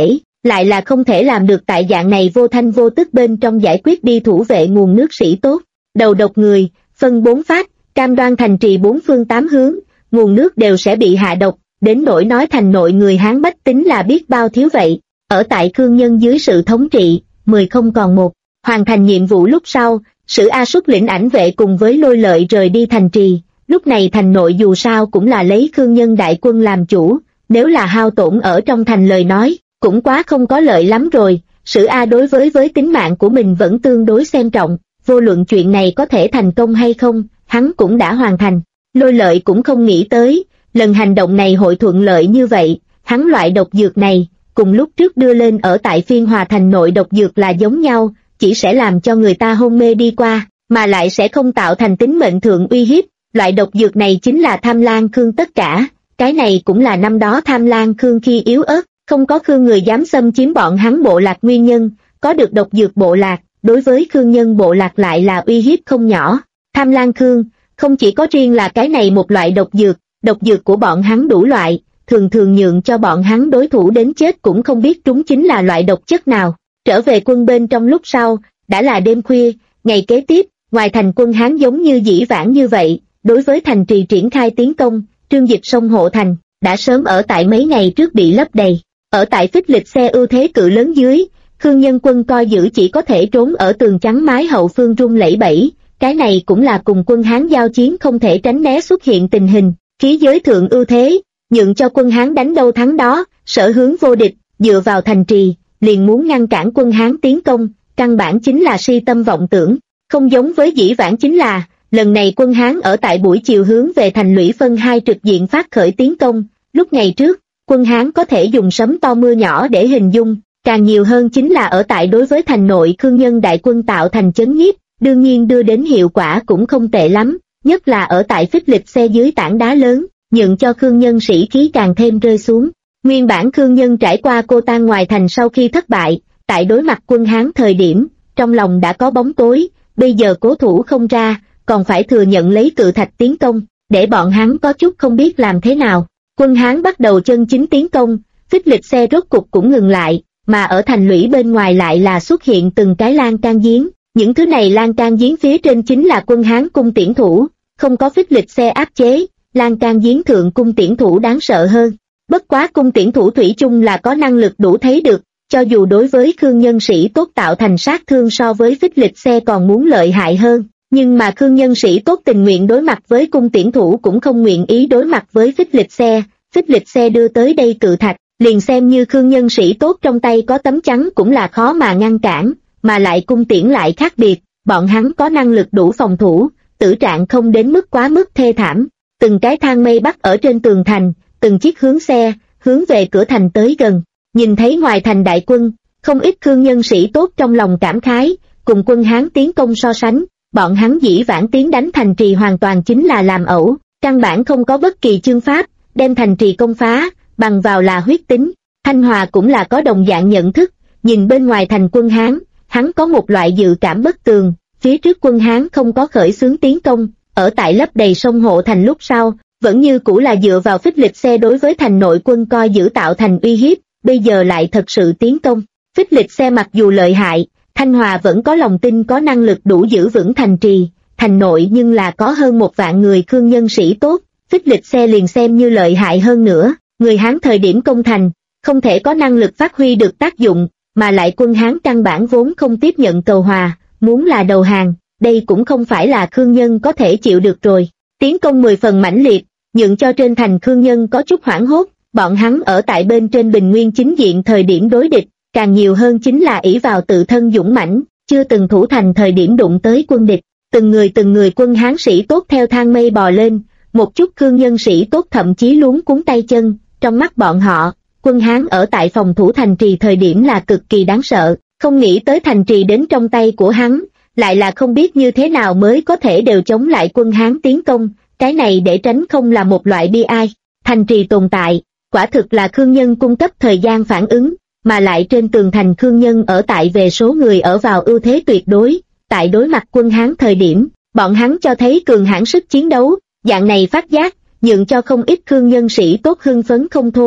lại là không thể làm được tại dạng này vô thanh vô tức bên trong giải quyết đi thủ vệ nguồn nước sĩ tốt. Đầu độc người, phân 4 phát, cam đoan thành trì 4 phương 8 hướng, nguồn nước đều sẽ bị hạ độc, đến nỗi nói thành nội người Hán bách tính là biết bao thiếu vậy. Ở tại Khương Nhân dưới sự thống trị, 10 không còn 1, hoàn thành nhiệm vụ lúc sau, Sử A xuất lĩnh ảnh vệ cùng với Lôi Lợi rời đi thành trì. Lúc này thành nội dù sao cũng là lấy Khương Nhân đại quân làm chủ, nếu là hao tổn ở trong thành lời nói, cũng quá không có lợi lắm rồi. Sử A đối với tính mạng của mình vẫn tương đối xem trọng, vô luận chuyện này có thể thành công hay không, hắn cũng đã hoàn thành. Lôi Lợi cũng không nghĩ tới, lần hành động này hội thuận lợi như vậy, hắn loại độc dược này, cùng lúc trước đưa lên ở tại Phiên Hòa thành nội độc dược là giống nhau, chỉ sẽ làm cho người ta hôn mê đi qua, mà lại sẽ không tạo thành tính mệnh thượng uy hiếp. Loại độc dược này chính là Tham Lang Khương tất cả, cái này cũng là năm đó Tham Lang Khương khi yếu ớt, không có Khương người dám xâm chiếm bọn hắn bộ lạc nguyên nhân, có được độc dược bộ lạc, đối với Khương nhân bộ lạc lại là uy hiếp không nhỏ. Tham Lang Khương, không chỉ có riêng là cái này một loại độc dược của bọn hắn đủ loại, thường thường nhượng cho bọn hắn đối thủ đến chết cũng không biết chúng chính là loại độc chất nào. Trở về quân bên trong lúc sau, đã là đêm khuya, ngày kế tiếp, ngoài thành quân Hán giống như dĩ vãng như vậy, đối với thành trì triển khai tiến công, Trương Dịch sông hộ thành, đã sớm ở tại mấy ngày trước bị lấp đầy. Ở tại Phích Lịch xe ưu thế cự lớn dưới, Khương nhân quân coi giữ chỉ có thể trốn ở tường trắng mái hậu phương rung lẩy bẩy, cái này cũng là cùng quân Hán giao chiến không thể tránh né xuất hiện tình hình, khí giới thượng ưu thế, nhượng cho quân Hán đánh đâu thắng đó, sở hướng vô địch, dựa vào thành trì, liền muốn ngăn cản quân Hán tiến công, căn bản chính là si tâm vọng tưởng, không giống với dĩ vãng chính là, lần này quân Hán ở tại buổi chiều hướng về thành lũy phân hai trực diện phát khởi tiến công, lúc ngày trước, quân Hán có thể dùng sấm to mưa nhỏ để hình dung, càng nhiều hơn chính là ở tại đối với thành nội Khương nhân đại quân tạo thành chấn nhiếp, đương nhiên đưa đến hiệu quả cũng không tệ lắm, nhất là ở tại Phích Lịch xe dưới tảng đá lớn, nhượng cho Khương nhân sĩ khí càng thêm rơi xuống. Nguyên bản Khương nhân trải qua cô tan ngoài thành sau khi thất bại, tại đối mặt quân Hán thời điểm, trong lòng đã có bóng tối, bây giờ cố thủ không ra, còn phải thừa nhận lấy cự thạch tiến công, để bọn hắn có chút không biết làm thế nào. Quân Hán bắt đầu chân chính tiến công, Phích Lịch xe rốt cục cũng ngừng lại, mà ở thành lũy bên ngoài lại là xuất hiện từng cái lan can giếng. Những thứ này lan can giếng phía trên chính là quân Hán cung tiễn thủ, không có Phích Lịch xe áp chế, lan can giếng thượng cung tiễn thủ đáng sợ hơn. Bất quá cung tiễn thủ thủy chung là có năng lực đủ thấy được, cho dù đối với Khương nhân sĩ tốt tạo thành sát thương so với Phích Lịch xe còn muốn lợi hại hơn, nhưng mà Khương nhân sĩ tốt tình nguyện đối mặt với cung tiễn thủ cũng không nguyện ý đối mặt với Phích Lịch xe đưa tới đây cự thạch, liền xem như Khương nhân sĩ tốt trong tay có tấm chắn cũng là khó mà ngăn cản, mà lại cung tiễn lại khác biệt, bọn hắn có năng lực đủ phòng thủ, tử trạng không đến mức quá mức thê thảm. Từng cái thang mây bắt ở trên tường thành, từng chiếc hướng về cửa thành tới gần, nhìn thấy ngoài thành đại quân, không ít Khương nhân sĩ tốt trong lòng cảm khái, cùng quân Hán tiến công so sánh, bọn hắn dĩ vãng tiến đánh thành trì hoàn toàn chính là làm ẩu, căn bản không có bất kỳ chương pháp, đem thành trì công phá, bằng vào là huyết tính. Thanh Hòa cũng là có đồng dạng nhận thức, nhìn bên ngoài thành quân Hán, hắn có một loại dự cảm bất tường, phía trước quân Hán không có khởi xướng tiến công, ở tại lấp đầy sông hộ thành lúc sau, vẫn như cũ là dựa vào Phích Lịch xe đối với thành nội quân coi giữ tạo thành uy hiếp, bây giờ lại thật sự tiến công. Phích Lịch xe mặc dù lợi hại, Thanh Hòa vẫn có lòng tin có năng lực đủ giữ vững thành trì, thành nội nhưng là có hơn 1 vạn người Khương nhân sĩ tốt, Phích Lịch xe liền xem như lợi hại hơn nữa, người Hán thời điểm công thành, không thể có năng lực phát huy được tác dụng, mà lại quân Hán căn bản vốn không tiếp nhận cầu hòa, muốn là đầu hàng, đây cũng không phải là Khương nhân có thể chịu được rồi. Tiến công 10 phần mãnh liệt, nhượng cho trên thành Khương nhân có chút hoảng hốt, bọn hắn ở tại bên trên bình nguyên chính diện thời điểm đối địch, càng nhiều hơn chính là ỷ vào tự thân dũng mãnh, chưa từng thủ thành thời điểm đụng tới quân địch, từng người quân Hán sĩ tốt theo thang mây bò lên, một chút Khương nhân sĩ tốt thậm chí luống cuống tay chân, trong mắt bọn họ, quân Hán ở tại phòng thủ thành trì thời điểm là cực kỳ đáng sợ, không nghĩ tới thành trì đến trong tay của hắn, lại là không biết như thế nào mới có thể đều chống lại quân Hán tiến công, cái này để tránh không là một loại bi ai. Thành trì tồn tại, quả thực là Khương nhân cung cấp thời gian phản ứng, mà lại trên tường thành Khương nhân ở tại về số người ở vào ưu thế tuyệt đối, tại đối mặt quân Hán thời điểm, bọn hắn cho thấy cường hãn sức chiến đấu, dạng này phát giác, nhượng cho không ít Khương nhân sĩ tốt hưng phấn không thôi,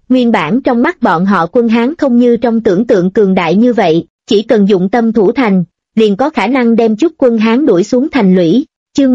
Nguyên bản trong mắt bọn họ quân Hán không như trong tưởng tượng cường đại như vậy, chỉ cần dụng tâm thủ thành, liền có khả năng đem chút quân Hán đuổi xuống thành lũy. Chương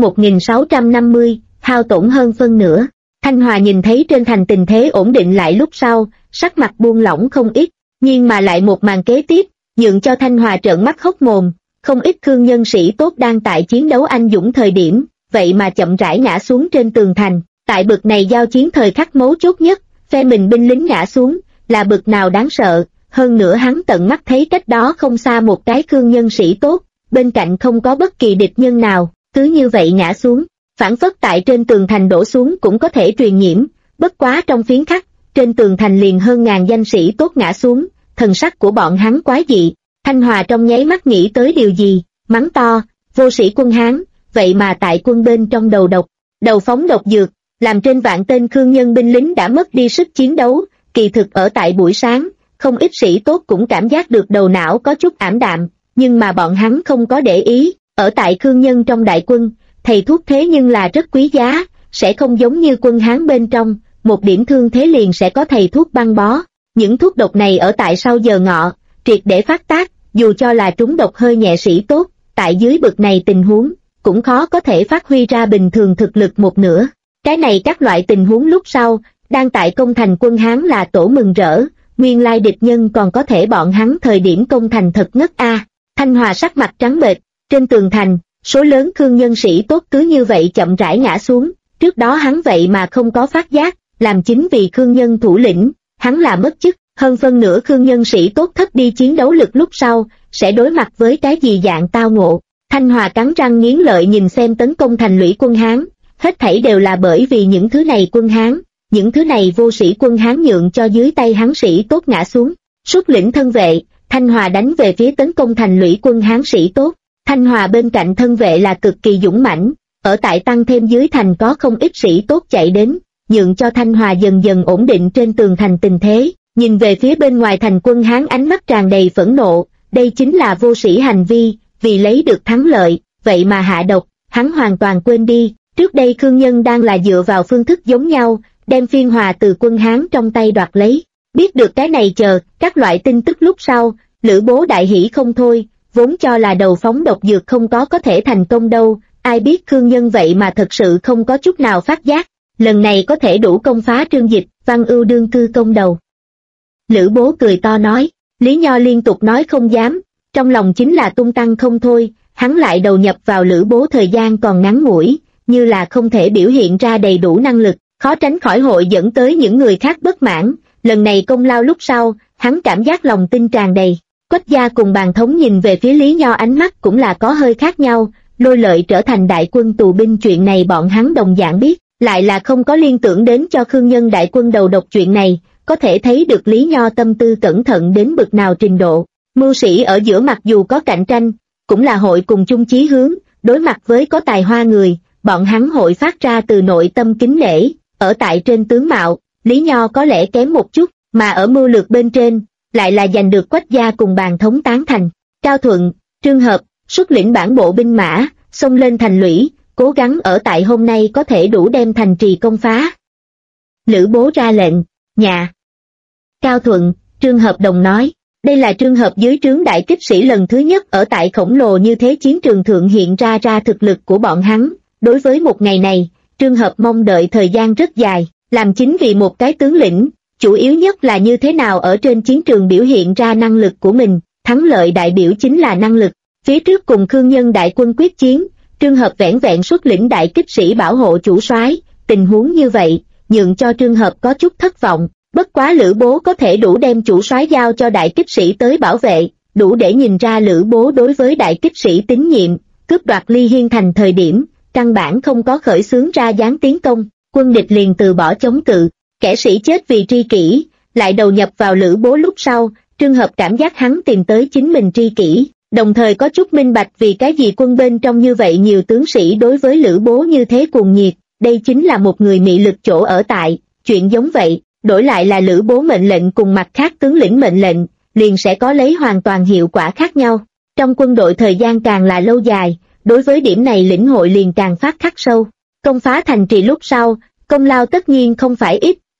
1650, hao tổn hơn phân nửa. Thanh Hòa nhìn thấy trên thành tình thế ổn định lại lúc sau, sắc mặt buông lỏng không ít, nhưng mà lại một màn kế tiếp, nhượng cho Thanh Hòa trợn mắt hốc mồm, không ít Khương nhân sĩ tốt đang tại chiến đấu anh dũng thời điểm, vậy mà chậm rãi ngã xuống trên tường thành. Tại bực này giao chiến thời khắc mấu chốt nhất, phe mình binh lính ngã xuống, là bực nào đáng sợ, hơn nữa hắn tận mắt thấy cách đó không xa một cái Khương nhân sĩ tốt, bên cạnh không có bất kỳ địch nhân nào, cứ như vậy ngã xuống, phản phất tại trên tường thành đổ xuống cũng có thể truyền nhiễm, bất quá trong phiến khắc, trên tường thành liền hơn ngàn danh sĩ tốt ngã xuống, thần sắc của bọn hắn quái dị. Thanh Hòa trong nháy mắt nghĩ tới điều gì, mắng to, vô sĩ quân Hán, vậy mà tại quân bên trong đầu phóng độc dược, làm trên vạn tên Khương nhân binh lính đã mất đi sức chiến đấu. Kỳ thực ở tại buổi sáng, không ít sĩ tốt cũng cảm giác được đầu não có chút ảm đạm, nhưng mà bọn hắn không có để ý, ở tại Khương nhân trong đại quân, thầy thuốc thế nhưng là rất quý giá, sẽ không giống như quân Hán bên trong, một điểm thương thế liền sẽ có thầy thuốc băng bó. Những thuốc độc này ở tại sau giờ ngọ, triệt để phát tác, dù cho là trúng độc hơi nhẹ sĩ tốt, tại dưới bực này tình huống, cũng khó có thể phát huy ra bình thường thực lực một nửa. Cái này các loại tình huống lúc sau, đang tại công thành quân Hán là tổ mừng rỡ, nguyên lai địch nhân còn có thể bọn hắn thời điểm công thành thật ngất a. Thanh Hòa sắc mặt trắng bệch, trên tường thành, số lớn Khương nhân sĩ tốt cứ như vậy chậm rãi ngã xuống, trước đó hắn vậy mà không có phát giác, làm chính vì Khương nhân thủ lĩnh, hắn là mất chức, hơn phân nửa Khương nhân sĩ tốt thất đi chiến đấu lực lúc sau, sẽ đối mặt với cái gì dạng tao ngộ. Thanh Hòa cắn răng nghiến lợi nhìn xem tấn công thành lũy quân Hán, hết thảy đều là bởi vì những thứ này quân Hán, những thứ này vô sĩ quân Hán nhượng cho dưới tay hắn sĩ tốt ngã xuống. Xuất lĩnh thân vệ, Thanh Hòa đánh về phía tấn công thành lũy quân Hán sĩ tốt. Thanh Hòa bên cạnh thân vệ là cực kỳ dũng mãnh, ở tại tăng thêm dưới thành có không ít sĩ tốt chạy đến, nhượng cho Thanh Hòa dần dần ổn định trên tường thành tình thế. Nhìn về phía bên ngoài thành quân Hán ánh mắt tràn đầy phẫn nộ, đây chính là vô sĩ hành vi, vì lấy được thắng lợi, vậy mà hạ độc, hắn hoàn toàn quên đi, trước đây Khương nhân đang là dựa vào phương thức giống nhau, đem Phiên Hòa từ quân Hán trong tay đoạt lấy. Biết được cái này chờ, các loại tin tức lúc sau, Lữ Bố đại hỉ không thôi, vốn cho là đầu phóng độc dược không có thể thành công đâu, ai biết Khương nhân vậy mà thật sự không có chút nào phát giác, lần này có thể đủ công phá Trương Dịch, Văn Ưu đương cư công đầu. Lữ Bố cười to nói, Lý Nho liên tục nói không dám, trong lòng chính là tung tăng không thôi, hắn lại đầu nhập vào Lữ Bố thời gian còn ngắn ngủi, như là không thể biểu hiện ra đầy đủ năng lực, khó tránh khỏi hội dẫn tới những người khác bất mãn. Lần này công lao lúc sau, hắn cảm giác lòng tin tràn đầy. Quách gia cùng Bàn Thống nhìn về phía Lý Nho ánh mắt cũng là có hơi khác nhau, Lôi Lợi trở thành đại quân tù binh chuyện này bọn hắn đồng dạng biết, lại là không có liên tưởng đến cho Khương nhân đại quân đầu độc chuyện này, có thể thấy được Lý Nho tâm tư cẩn thận đến bực nào trình độ. Mưu sĩ ở giữa mặc dù có cạnh tranh, cũng là hội cùng chung chí hướng, đối mặt với có tài hoa người, bọn hắn hội phát ra từ nội tâm kính nể. Ở tại trên tướng mạo, Lý Nho có lẽ kém một chút, mà ở mưu lược bên trên, lại là giành được Quách gia cùng Bàn Thống tán thành. Cao Thuận, Trương Hợp, xuất lĩnh bản bộ binh mã, xông lên thành lũy, cố gắng ở tại hôm nay có thể đủ đem thành trì công phá. Lữ Bố ra lệnh, nhà. Cao Thuận, Trương Hợp đồng nói, đây là Trương Hợp dưới trướng đại kích sĩ lần thứ nhất ở tại khổng lồ như thế chiến trường thượng hiện ra thực lực của bọn hắn. Đối với một ngày này, Trương Hợp mong đợi thời gian rất dài, làm chính vì một cái tướng lĩnh, chủ yếu nhất là như thế nào ở trên chiến trường biểu hiện ra năng lực của mình, thắng lợi đại biểu chính là năng lực. Phía trước cùng Khương nhân đại quân quyết chiến, Trương Hợp vẻn vẹn xuất lĩnh đại kích sĩ bảo hộ chủ soái, tình huống như vậy, nhượng cho Trương Hợp có chút thất vọng, bất quá Lữ Bố có thể đủ đem chủ soái giao cho đại kích sĩ tới bảo vệ, đủ để nhìn ra Lữ Bố đối với đại kích sĩ tín nhiệm, cướp đoạt Ly Hiên thành thời điểm, căn bản không có khởi xướng ra gián tiến công, quân địch liền từ bỏ chống cự, kẻ sĩ chết vì tri kỷ, lại đầu nhập vào Lữ Bố lúc sau, Trương Hợp cảm giác hắn tìm tới chính mình tri kỷ, đồng thời có chút minh bạch vì cái gì quân bên trong như vậy nhiều tướng sĩ đối với Lữ Bố như thế cuồng nhiệt, đây chính là một người mị lực chỗ ở tại, chuyện giống vậy, đổi lại là Lữ Bố mệnh lệnh cùng mặt khác tướng lĩnh mệnh lệnh, liền sẽ có lấy hoàn toàn hiệu quả khác nhau. Trong quân đội thời gian càng là lâu dài, đối với điểm này lĩnh hội liền càng phát khắc sâu. Công phá thành trì lúc sau, công lao tất nhiên không phải ít,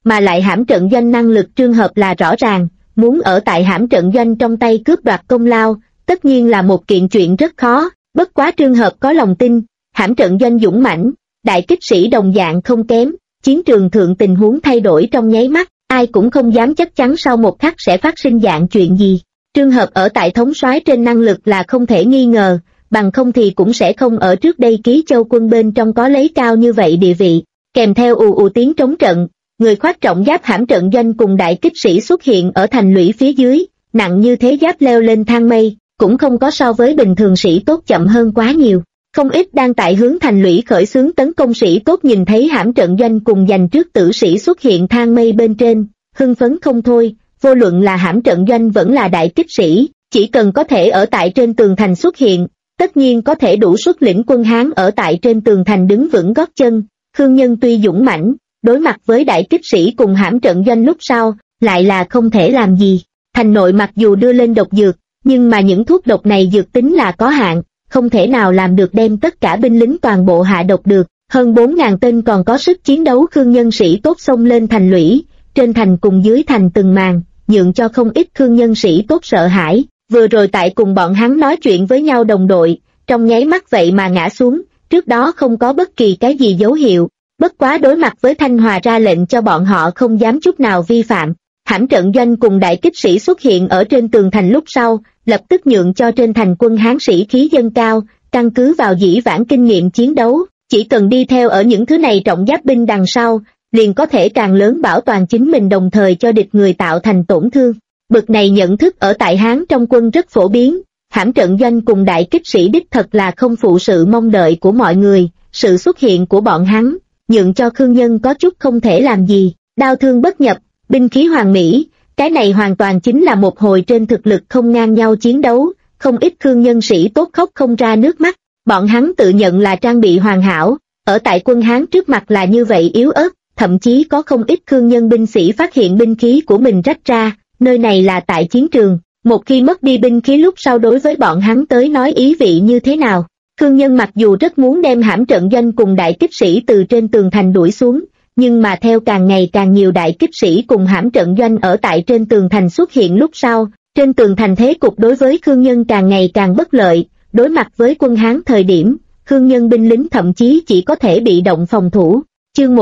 mà lại hãm trận doanh năng lực trường hợp là rõ ràng, muốn ở tại hãm trận doanh trong tay cướp đoạt công lao, tất nhiên là một kiện chuyện rất khó, bất quá trường hợp có lòng tin, hãm trận doanh dũng mãnh, đại kích sĩ đồng dạng không kém, chiến trường thượng tình huống thay đổi trong nháy mắt, ai cũng không dám chắc chắn sau một khắc sẽ phát sinh dạng chuyện gì. Trường hợp ở tại thống soái trên năng lực là không thể nghi ngờ, bằng không thì cũng sẽ không ở trước đây Ký Châu quân bên trong có lấy cao như vậy địa vị. Kèm theo ù ù tiếng trống trận, người khoác trọng giáp hãm trận doanh cùng đại kích sĩ xuất hiện ở thành lũy phía dưới, nặng như thế giáp leo lên thang mây, cũng không có so với bình thường sĩ tốt chậm hơn quá nhiều. Không ít đang tại hướng thành lũy khởi xướng tấn công sĩ tốt nhìn thấy hãm trận doanh cùng giành trước tử sĩ xuất hiện thang mây bên trên, hưng phấn không thôi, vô luận là hãm trận doanh vẫn là đại kích sĩ, chỉ cần có thể ở tại trên tường thành xuất hiện, tất nhiên có thể đủ xuất lĩnh quân Hán ở tại trên tường thành đứng vững gót chân. Khương Nhân tuy dũng mãnh, đối mặt với đại kích sĩ cùng hãm trận doanh lúc sau, lại là không thể làm gì. Thành nội mặc dù đưa lên độc dược, nhưng mà những thuốc độc này dược tính là có hạn, không thể nào làm được đem tất cả binh lính toàn bộ hạ độc được. Hơn 4.000 tên còn có sức chiến đấu Khương Nhân sĩ tốt xông lên thành lũy, trên thành cùng dưới thành từng màn, nhượng cho không ít Khương Nhân sĩ tốt sợ hãi. Vừa rồi tại cùng bọn hắn nói chuyện với nhau đồng đội, trong nháy mắt vậy mà ngã xuống, trước đó không có bất kỳ cái gì dấu hiệu, bất quá đối mặt với Thanh Hòa ra lệnh cho bọn họ không dám chút nào vi phạm. Hãm trận doanh cùng đại kích sĩ xuất hiện ở trên tường thành lúc sau, lập tức nhượng cho trên thành quân Hán sĩ khí dâng cao, căn cứ vào dĩ vãng kinh nghiệm chiến đấu, chỉ cần đi theo ở những thứ này trọng giáp binh đằng sau, liền có thể càng lớn bảo toàn chính mình đồng thời cho địch người tạo thành tổn thương. Bực này nhận thức ở tại Hán trong quân rất phổ biến, hãm trận doanh cùng đại kích sĩ đích thật là không phụ sự mong đợi của mọi người, sự xuất hiện của bọn hắn, nhượng cho Khương Nhân có chút không thể làm gì, đao thương bất nhập, binh khí hoàn mỹ, cái này hoàn toàn chính là một hồi trên thực lực không ngang nhau chiến đấu, không ít Khương Nhân sĩ tốt khóc không ra nước mắt, bọn hắn tự nhận là trang bị hoàn hảo, ở tại quân Hán trước mặt là như vậy yếu ớt, thậm chí có không ít Khương Nhân binh sĩ phát hiện binh khí của mình rách ra, nơi này là tại chiến trường, một khi mất đi binh khí lúc sau đối với bọn hắn tới nói ý vị như thế nào. Khương Nhân mặc dù rất muốn đem hãm trận doanh cùng đại kích sĩ từ trên tường thành đuổi xuống, nhưng mà theo càng ngày càng nhiều đại kích sĩ cùng hãm trận doanh ở tại trên tường thành xuất hiện lúc sau, trên tường thành thế cục đối với Khương Nhân càng ngày càng bất lợi, đối mặt với quân Hán thời điểm, Khương Nhân binh lính thậm chí chỉ có thể bị động phòng thủ. Chương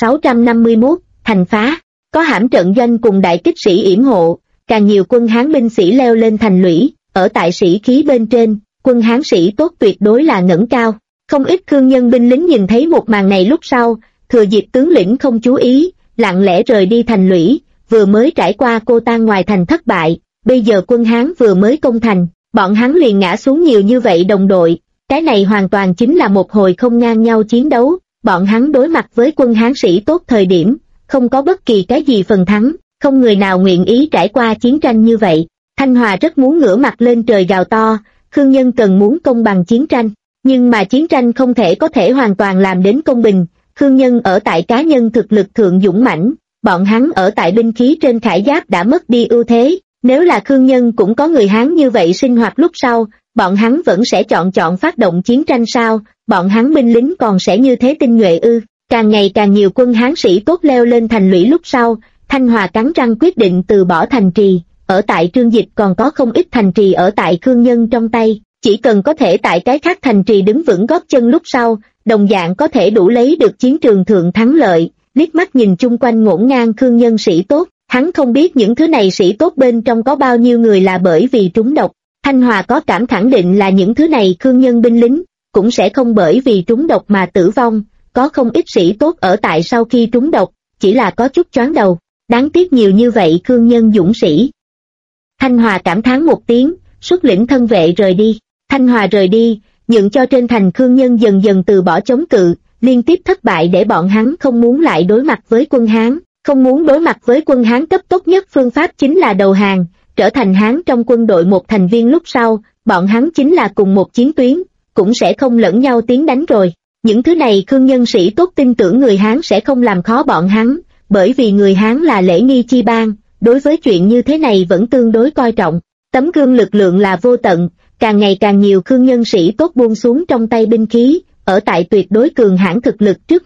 1651, thành phá, có hãm trận doanh cùng đại kích sĩ yểm hộ, càng nhiều quân Hán binh sĩ leo lên thành lũy, ở tại sĩ khí bên trên, quân Hán sĩ tốt tuyệt đối là ngẩng cao. Không ít Khương Nhân binh lính nhìn thấy một màn này lúc sau, thừa dịp tướng lĩnh không chú ý, lặng lẽ rời đi thành lũy, vừa mới trải qua cô tan ngoài thành thất bại, bây giờ quân Hán vừa mới công thành, bọn hắn liền ngã xuống nhiều như vậy đồng đội, cái này hoàn toàn chính là một hồi không ngang nhau chiến đấu, bọn hắn đối mặt với quân Hán sĩ tốt thời điểm, không có bất kỳ cái gì phần thắng, không người nào nguyện ý trải qua chiến tranh như vậy. Thanh Hòa rất muốn ngửa mặt lên trời gào to, Khương Nhân cần muốn công bằng chiến tranh, nhưng mà chiến tranh không có thể hoàn toàn làm đến công bình. Khương Nhân ở tại cá nhân thực lực thượng dũng mãnh, bọn hắn ở tại binh khí trên khải giáp đã mất đi ưu thế, nếu là Khương Nhân cũng có người Hán như vậy sinh hoạt lúc sau, bọn hắn vẫn sẽ chọn phát động chiến tranh sao, bọn hắn binh lính còn sẽ như thế tinh nhuệ ư? Càng ngày càng nhiều quân Hán sĩ tốt leo lên thành lũy lúc sau, Thanh Hòa cắn răng quyết định từ bỏ thành trì, ở tại Trương Dịch còn có không ít thành trì ở tại Khương Nhân trong tay, chỉ cần có thể tại cái khác thành trì đứng vững gót chân lúc sau, đồng dạng có thể đủ lấy được chiến trường thượng thắng lợi. Liếc mắt nhìn chung quanh ngổn ngang Khương Nhân sĩ tốt, hắn không biết những thứ này sĩ tốt bên trong có bao nhiêu người là bởi vì trúng độc. Thanh Hòa có cảm khẳng định là những thứ này Khương Nhân binh lính cũng sẽ không bởi vì trúng độc mà tử vong, có không ít sĩ tốt ở tại sau khi trúng độc, chỉ là có chút choáng đầu, đáng tiếc nhiều như vậy Khương Nhân dũng sĩ. Thanh Hòa cảm thán một tiếng, xuất lĩnh thân vệ rời đi. Thanh Hòa rời đi, nhượng cho trên thành Khương Nhân dần dần từ bỏ chống cự, liên tiếp thất bại để bọn hắn không muốn lại đối mặt với quân Hán. Không muốn đối mặt với quân Hán cấp tốt nhất phương pháp chính là đầu hàng, trở thành Hán trong quân đội một thành viên lúc sau, bọn hắn chính là cùng một chiến tuyến, cũng sẽ không lẫn nhau tiến đánh rồi. Những thứ này Khương Nhân sĩ tốt tin tưởng người Hán sẽ không làm khó bọn hắn, bởi vì người Hán là lễ nghi chi bang, đối với chuyện như thế này vẫn tương đối coi trọng. Tấm gương lực lượng là vô tận, càng ngày càng nhiều Khương Nhân sĩ tốt buông xuống trong tay binh khí, ở tại tuyệt đối cường hãn thực lực trước mặt,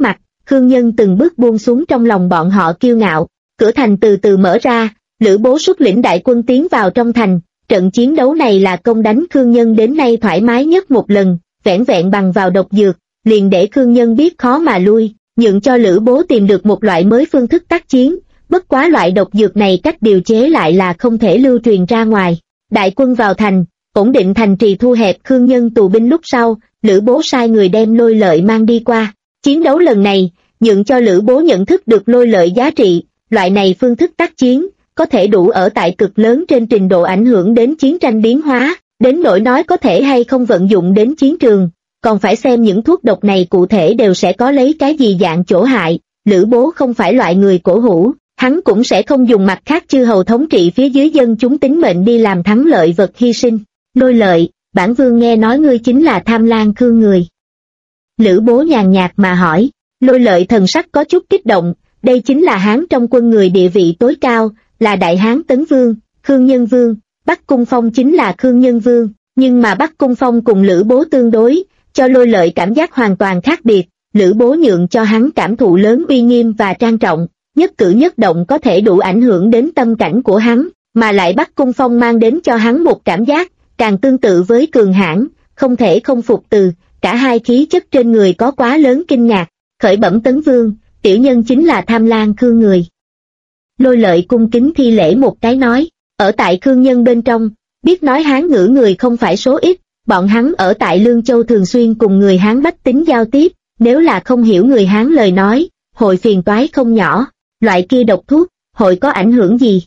Khương Nhân từng bước buông xuống trong lòng bọn họ kiêu ngạo. Cửa thành từ từ mở ra, Lữ Bố xuất lĩnh đại quân tiến vào trong thành. Trận chiến đấu này là công đánh Khương Nhân đến nay thoải mái nhất một lần, vẻn vẹn bằng vào độc dược, liền để Khương Nhân biết khó mà lui, nhượng cho Lữ Bố tìm được một loại mới phương thức tác chiến. Bất quá loại độc dược này cách điều chế lại là không thể lưu truyền ra ngoài. Đại quân vào thành, ổn định thành trì, thu hẹp Khương Nhân tù binh lúc sau, Lữ Bố sai người đem Lôi Lợi mang đi qua. Chiến đấu lần này, nhượng cho Lữ Bố nhận thức được Lôi Lợi giá trị, loại này phương thức tác chiến, có thể đủ ở tại cực lớn trên trình độ ảnh hưởng đến chiến tranh biến hóa, đến nỗi nói có thể hay không vận dụng đến chiến trường, còn phải xem những thuốc độc này cụ thể đều sẽ có lấy cái gì dạng chỗ hại. Lữ Bố không phải loại người cổ hủ, hắn cũng sẽ không dùng mặt khác chư hầu thống trị phía dưới dân chúng tính mệnh đi làm thắng lợi vật hy sinh. Lôi Lợi, bản vương nghe nói ngươi chính là Tham Lang Khương người. Lữ Bố nhàn nhạt mà hỏi. Lôi Lợi thần sắc có chút kích động, đây chính là Hán trong quân người địa vị tối cao, là Đại Hán Tấn Vương, Khương Nhân Vương. Bắc Cung Phong chính là Khương Nhân Vương, nhưng mà Bắc Cung Phong cùng Lữ Bố tương đối, cho Lôi Lợi cảm giác hoàn toàn khác biệt. Lữ Bố nhượng cho hắn cảm thụ lớn uy nghiêm và trang trọng, nhất cử nhất động có thể đủ ảnh hưởng đến tâm cảnh của hắn, mà lại Bắc Cung Phong mang đến cho hắn một cảm giác càng tương tự với cường hãn, không thể không phục từ. Cả hai khí chất trên người có quá lớn kinh ngạc. Khởi bẩm Tấn Vương, tiểu nhân chính là Tham Lang Khương người. Lôi Lợi cung kính thi lễ một cái nói. Ở tại Khương Nhân bên trong, biết nói Hán ngữ người không phải số ít, bọn hắn ở tại Lương Châu thường xuyên cùng người Hán bách tính giao tiếp, nếu là không hiểu người Hán lời nói, hội phiền toái không nhỏ. Loại kia độc thuốc, hội có ảnh hưởng gì?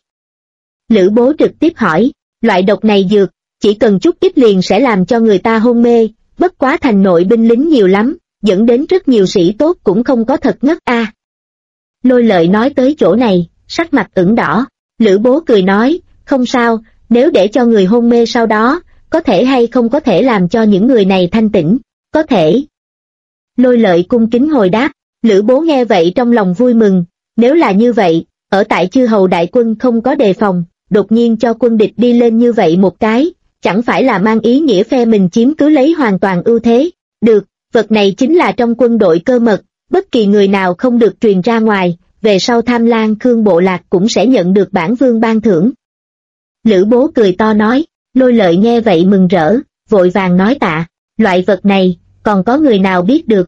Lữ Bố trực tiếp hỏi. Loại độc này dược, chỉ cần chút ít liền sẽ làm cho người ta hôn mê, bất quá thành nội binh lính nhiều lắm, dẫn đến rất nhiều sĩ tốt cũng không có thật ngất a. Lôi Lợi nói tới chỗ này, sắc mặt ửng đỏ. Lữ Bố cười nói, không sao, nếu để cho người hôn mê sau đó, có thể hay không có thể làm cho những người này thanh tỉnh? Có thể. Lôi Lợi cung kính hồi đáp. Lữ Bố nghe vậy trong lòng vui mừng, nếu là như vậy, ở tại chư hầu đại quân không có đề phòng, đột nhiên cho quân địch đi lên như vậy một cái, chẳng phải là mang ý nghĩa phe mình chiếm cứ lấy hoàn toàn ưu thế. Được, vật này chính là trong quân đội cơ mật, bất kỳ người nào không được truyền ra ngoài, về sau Tham Lang Khương bộ lạc cũng sẽ nhận được bản vương ban thưởng. Lữ Bố cười to nói. Lôi Lợi nghe vậy mừng rỡ, vội vàng nói tạ. Loại vật này, còn có người nào biết được?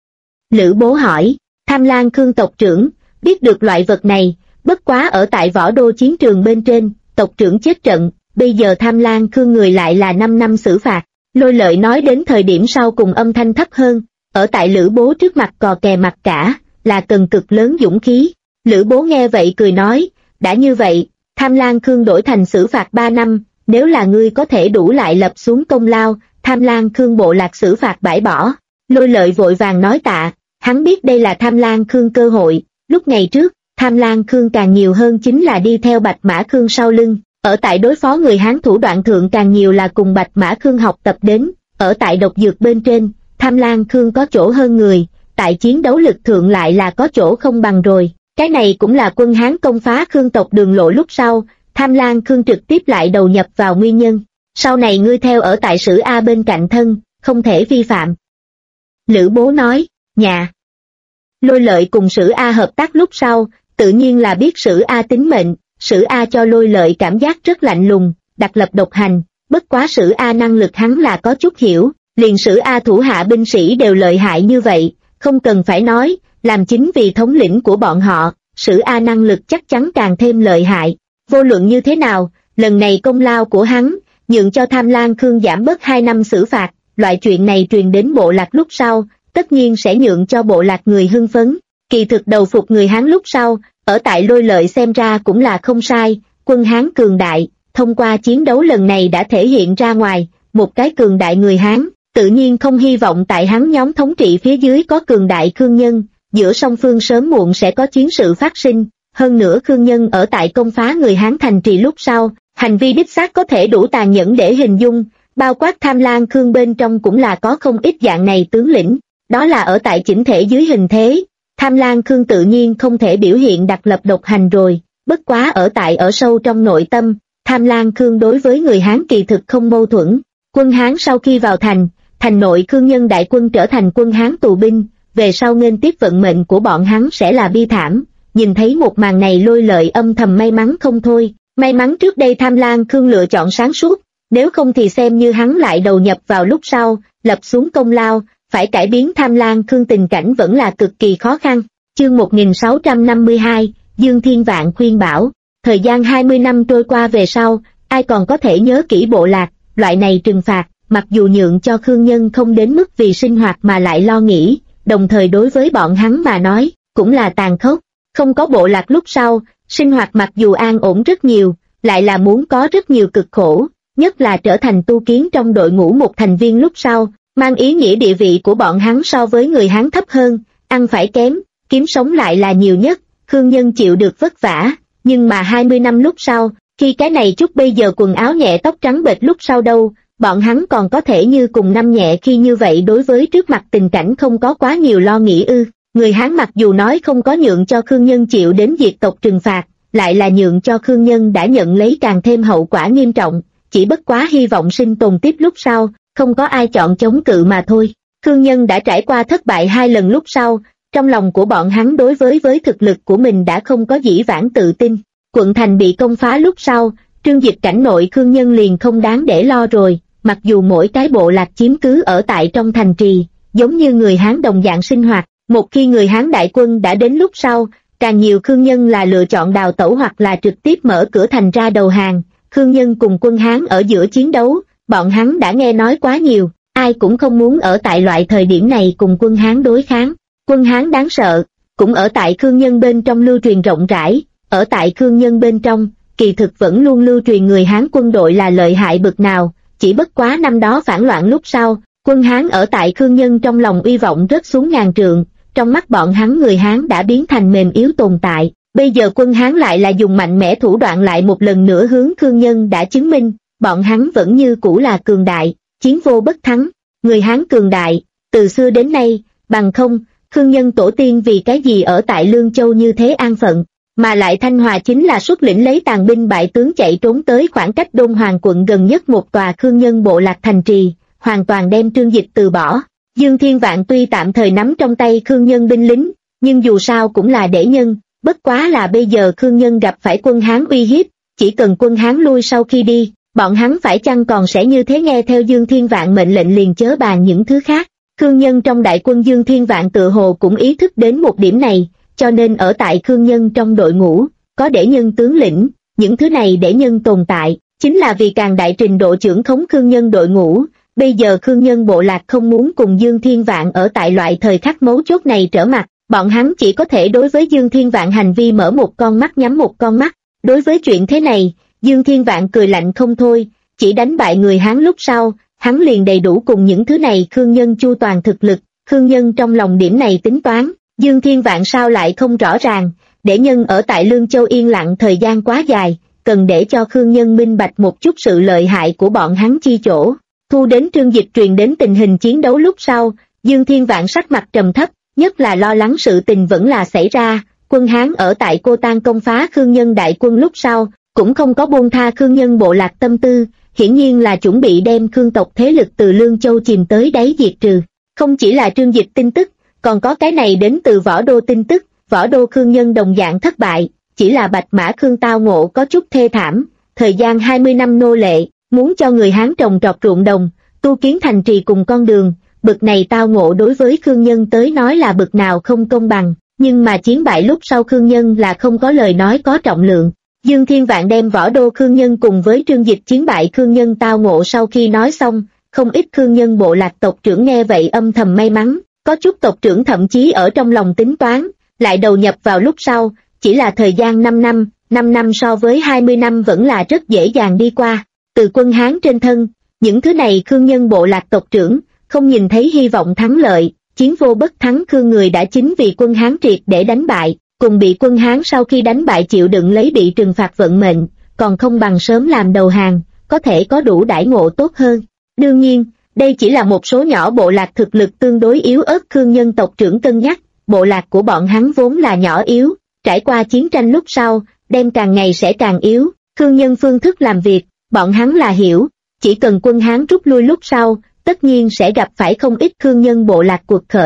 Lữ Bố hỏi. Tham Lang Khương tộc trưởng biết được loại vật này, bất quá ở tại Võ Đô chiến trường bên trên, tộc trưởng chết trận, bây giờ Tham Lang Khương người lại là 5 năm xử phạt. Lôi Lợi nói đến thời điểm sau cùng âm thanh thấp hơn, ở tại Lữ Bố trước mặt cò kè mặt cả, là cần cực lớn dũng khí. Lữ Bố nghe vậy cười nói, đã như vậy, Tham Lang Khương đổi thành xử phạt 3 năm, nếu là ngươi có thể đủ lại lập xuống công lao, Tham Lang Khương bộ lạc xử phạt bãi bỏ. Lôi Lợi vội vàng nói tạ, hắn biết đây là Tham Lang Khương cơ hội. Lúc ngày trước, Tham Lang Khương càng nhiều hơn chính là đi theo Bạch Mã Khương sau lưng, ở tại đối phó người Hán thủ đoạn thượng càng nhiều là cùng Bạch Mã Khương học tập đến, ở tại độc dược bên trên, Tham Lang Khương có chỗ hơn người, tại chiến đấu lực thượng lại là có chỗ không bằng rồi. Cái này cũng là quân Hán công phá Khương tộc đường lộ lúc sau, Tham Lang Khương trực tiếp lại đầu nhập vào nguyên nhân. Sau này ngươi theo ở tại Sử A bên cạnh thân, không thể vi phạm. Lữ Bố nói, nhà. Lôi Lợi cùng Sử A hợp tác lúc sau, tự nhiên là biết Sử A tính mệnh. Sử A cho Lôi Lợi cảm giác rất lạnh lùng, đặc lập độc hành, bất quá Sử A năng lực hắn là có chút hiểu, liền Sử A thủ hạ binh sĩ đều lợi hại như vậy, không cần phải nói, làm chính vì thống lĩnh của bọn họ, Sử A năng lực chắc chắn càng thêm lợi hại. Vô luận như thế nào, lần này công lao của hắn, nhượng cho Tham Lang Khương giảm bớt 2 năm xử phạt, loại chuyện này truyền đến bộ lạc lúc sau, tất nhiên sẽ nhượng cho bộ lạc người hưng phấn. Kỳ thực đầu phục người Hán lúc sau, ở tại Lôi Lợi xem ra cũng là không sai, quân Hán cường đại, thông qua chiến đấu lần này đã thể hiện ra ngoài, một cái cường đại người Hán, tự nhiên không hy vọng tại hắn nhóm thống trị phía dưới có cường đại Khương nhân, giữa song phương sớm muộn sẽ có chiến sự phát sinh, hơn nữa Khương nhân ở tại công phá người Hán thành trì lúc sau, hành vi đích xác có thể đủ tàn nhẫn để hình dung, bao quát Tham Lang Khương bên trong cũng là có không ít dạng này tướng lĩnh, đó là ở tại chỉnh thể dưới hình thế. Tham Lang Khương tự nhiên không thể biểu hiện đặc lập độc hành rồi, bất quá ở tại ở sâu trong nội tâm, Tham Lang Khương đối với người Hán kỳ thực không mâu thuẫn. Quân Hán sau khi vào thành, thành nội Khương nhân đại quân trở thành quân Hán tù binh, về sau nghênh tiếp vận mệnh của bọn hắn sẽ là bi thảm. Nhìn thấy một màn này Lôi Lợi âm thầm may mắn không thôi, may mắn trước đây Tham Lang Khương lựa chọn sáng suốt, nếu không thì xem như hắn lại đầu nhập vào lúc sau, lập xuống công lao, phải cải biến Tham Lang Khương tình cảnh vẫn là cực kỳ khó khăn. Chương 1652, Dương Thiên Vạn khuyên bảo, thời gian 20 năm trôi qua về sau, ai còn có thể nhớ kỹ bộ lạc, loại này trừng phạt, mặc dù nhượng cho Khương Nhân không đến mức vì sinh hoạt mà lại lo nghĩ, đồng thời đối với bọn hắn mà nói, cũng là tàn khốc. Không có bộ lạc lúc sau, sinh hoạt mặc dù an ổn rất nhiều, lại là muốn có rất nhiều cực khổ, nhất là trở thành tu kiến trong đội ngũ một thành viên lúc sau, mang ý nghĩa địa vị của bọn hắn so với người Hán thấp hơn, ăn phải kém, kiếm sống lại là nhiều nhất. Khương Nhân chịu được vất vả, nhưng mà 20 năm lúc sau, khi cái này chút bây giờ quần áo nhẹ tóc trắng bệch lúc sau đâu, bọn hắn còn có thể như cùng năm nhẹ khi như vậy đối với trước mặt tình cảnh không có quá nhiều lo nghĩ ư. Người Hán mặc dù nói không có nhượng cho Khương Nhân chịu đến diệt tộc trừng phạt, lại là nhượng cho Khương Nhân đã nhận lấy càng thêm hậu quả nghiêm trọng, chỉ bất quá hy vọng sinh tồn tiếp lúc sau, không có ai chọn chống cự mà thôi. Khương Nhân đã trải qua thất bại 2 lần lúc sau, trong lòng của bọn hắn đối với thực lực của mình đã không có dĩ vãng tự tin. Quận thành bị công phá lúc sau, Trương Dịch cảnh nội Khương Nhân liền không đáng để lo rồi, mặc dù mỗi cái bộ lạc chiếm cứ ở tại trong thành trì, giống như người Hán đồng dạng sinh hoạt, một khi người Hán đại quân đã đến lúc sau, càng nhiều Khương Nhân là lựa chọn đào tẩu hoặc là trực tiếp mở cửa thành ra đầu hàng. Khương Nhân cùng quân Hán ở giữa chiến đấu, bọn hắn đã nghe nói quá nhiều, ai cũng không muốn ở tại loại thời điểm này cùng quân Hán đối kháng. Quân Hán đáng sợ, cũng ở tại Khương Nhân bên trong lưu truyền rộng rãi, ở tại Khương Nhân bên trong, kỳ thực vẫn luôn lưu truyền người Hán quân đội là lợi hại bực nào, chỉ bất quá năm đó phản loạn lúc sau, quân Hán ở tại Khương Nhân trong lòng uy vọng rớt xuống ngàn trượng, trong mắt bọn hắn người Hán đã biến thành mềm yếu tồn tại. Bây giờ quân Hán lại là dùng mạnh mẽ thủ đoạn lại một lần nữa hướng Khương Nhân đã chứng minh, bọn hắn vẫn như cũ là cường đại, chiến vô bất thắng. Người Hán cường đại, từ xưa đến nay, bằng không, Khương Nhân tổ tiên vì cái gì ở tại Lương Châu như thế an phận, mà lại Thanh Hòa chính là xuất lĩnh lấy tàn binh bại tướng chạy trốn tới khoảng cách Đôn Hoàng quận gần nhất một tòa Khương Nhân bộ lạc thành trì, hoàn toàn đem Trương Dịch từ bỏ. Dương Thiên Vạn tuy tạm thời nắm trong tay Khương Nhân binh lính, nhưng dù sao cũng là để nhân, bất quá là bây giờ Khương Nhân gặp phải quân Hán uy hiếp, chỉ cần quân Hán lui sau khi đi, bọn hắn phải chăng còn sẽ như thế nghe theo Dương Thiên Vạn mệnh lệnh liền chớ bàn những thứ khác. Khương Nhân trong đại quân Dương Thiên Vạn tự hồ cũng ý thức đến một điểm này, cho nên ở tại Khương Nhân trong đội ngũ, có để nhân tướng lĩnh, những thứ này để nhân tồn tại, chính là vì càng đại trình độ trưởng khống Khương Nhân đội ngũ. Bây giờ Khương Nhân bộ lạc không muốn cùng Dương Thiên Vạn ở tại loại thời khắc mấu chốt này trở mặt, bọn hắn chỉ có thể đối với Dương Thiên Vạn hành vi mở một con mắt nhắm một con mắt. Đối với chuyện thế này, Dương Thiên Vạn cười lạnh không thôi, chỉ đánh bại người Hán lúc sau, hắn liền đầy đủ cùng những thứ này Khương Nhân chu toàn thực lực. Khương Nhân trong lòng điểm này tính toán, Dương Thiên Vạn sao lại không rõ ràng, để nhân ở tại Lương Châu yên lặng thời gian quá dài, cần để cho Khương Nhân minh bạch một chút sự lợi hại của bọn hắn chi chỗ. Thu đến Trương Dịch truyền đến tình hình chiến đấu lúc sau, Dương Thiên Vạn sắc mặt trầm thấp, nhất là lo lắng sự tình vẫn là xảy ra, quân Hán ở tại Cô Tan công phá Khương Nhân đại quân lúc sau, cũng không có buông tha Khương Nhân bộ lạc tâm tư, hiển nhiên là chuẩn bị đem Khương tộc thế lực từ Lương Châu chìm tới đáy diệt trừ. Không chỉ là Trương Dịch tin tức, còn có cái này đến từ Võ Đô tin tức, Võ Đô Khương Nhân đồng dạng thất bại, chỉ là Bạch Mã Khương tao ngộ có chút thê thảm, thời gian 20 năm nô lệ, muốn cho người Hán trồng trọt ruộng đồng, tu kiến thành trì cùng con đường, bực này tao ngộ đối với Khương Nhân tới nói là bực nào không công bằng, nhưng mà chiến bại lúc sau Khương Nhân là không có lời nói có trọng lượng. Dương Thiên Vạn đem Võ Đô Khương Nhân cùng với Trương Dịch chiến bại Khương Nhân tao ngộ sau khi nói xong, không ít Khương Nhân bộ lạc tộc trưởng nghe vậy âm thầm may mắn, có chút tộc trưởng thậm chí ở trong lòng tính toán, lại đầu nhập vào lúc sau, chỉ là thời gian 5 năm so với 20 năm vẫn là rất dễ dàng đi qua. Từ quân Hán trên thân, những thứ này Khương Nhân bộ lạc tộc trưởng, không nhìn thấy hy vọng thắng lợi, chiến vô bất thắng Khương người đã chính vì quân Hán triệt để đánh bại, cùng bị quân Hán sau khi đánh bại chịu đựng lấy bị trừng phạt vận mệnh, còn không bằng sớm làm đầu hàng, có thể có đủ đãi ngộ tốt hơn. Đương nhiên, đây chỉ là một số nhỏ bộ lạc thực lực tương đối yếu ớt Khương Nhân tộc trưởng cân nhắc, bộ lạc của bọn hắn vốn là nhỏ yếu, trải qua chiến tranh lúc sau, đem càng ngày sẽ càng yếu, Khương Nhân phương thức làm việc, bọn hắn là hiểu, chỉ cần quân Hán rút lui lúc sau, tất nhiên sẽ gặp phải không ít Khương Nhân bộ lạc cuộc khởi,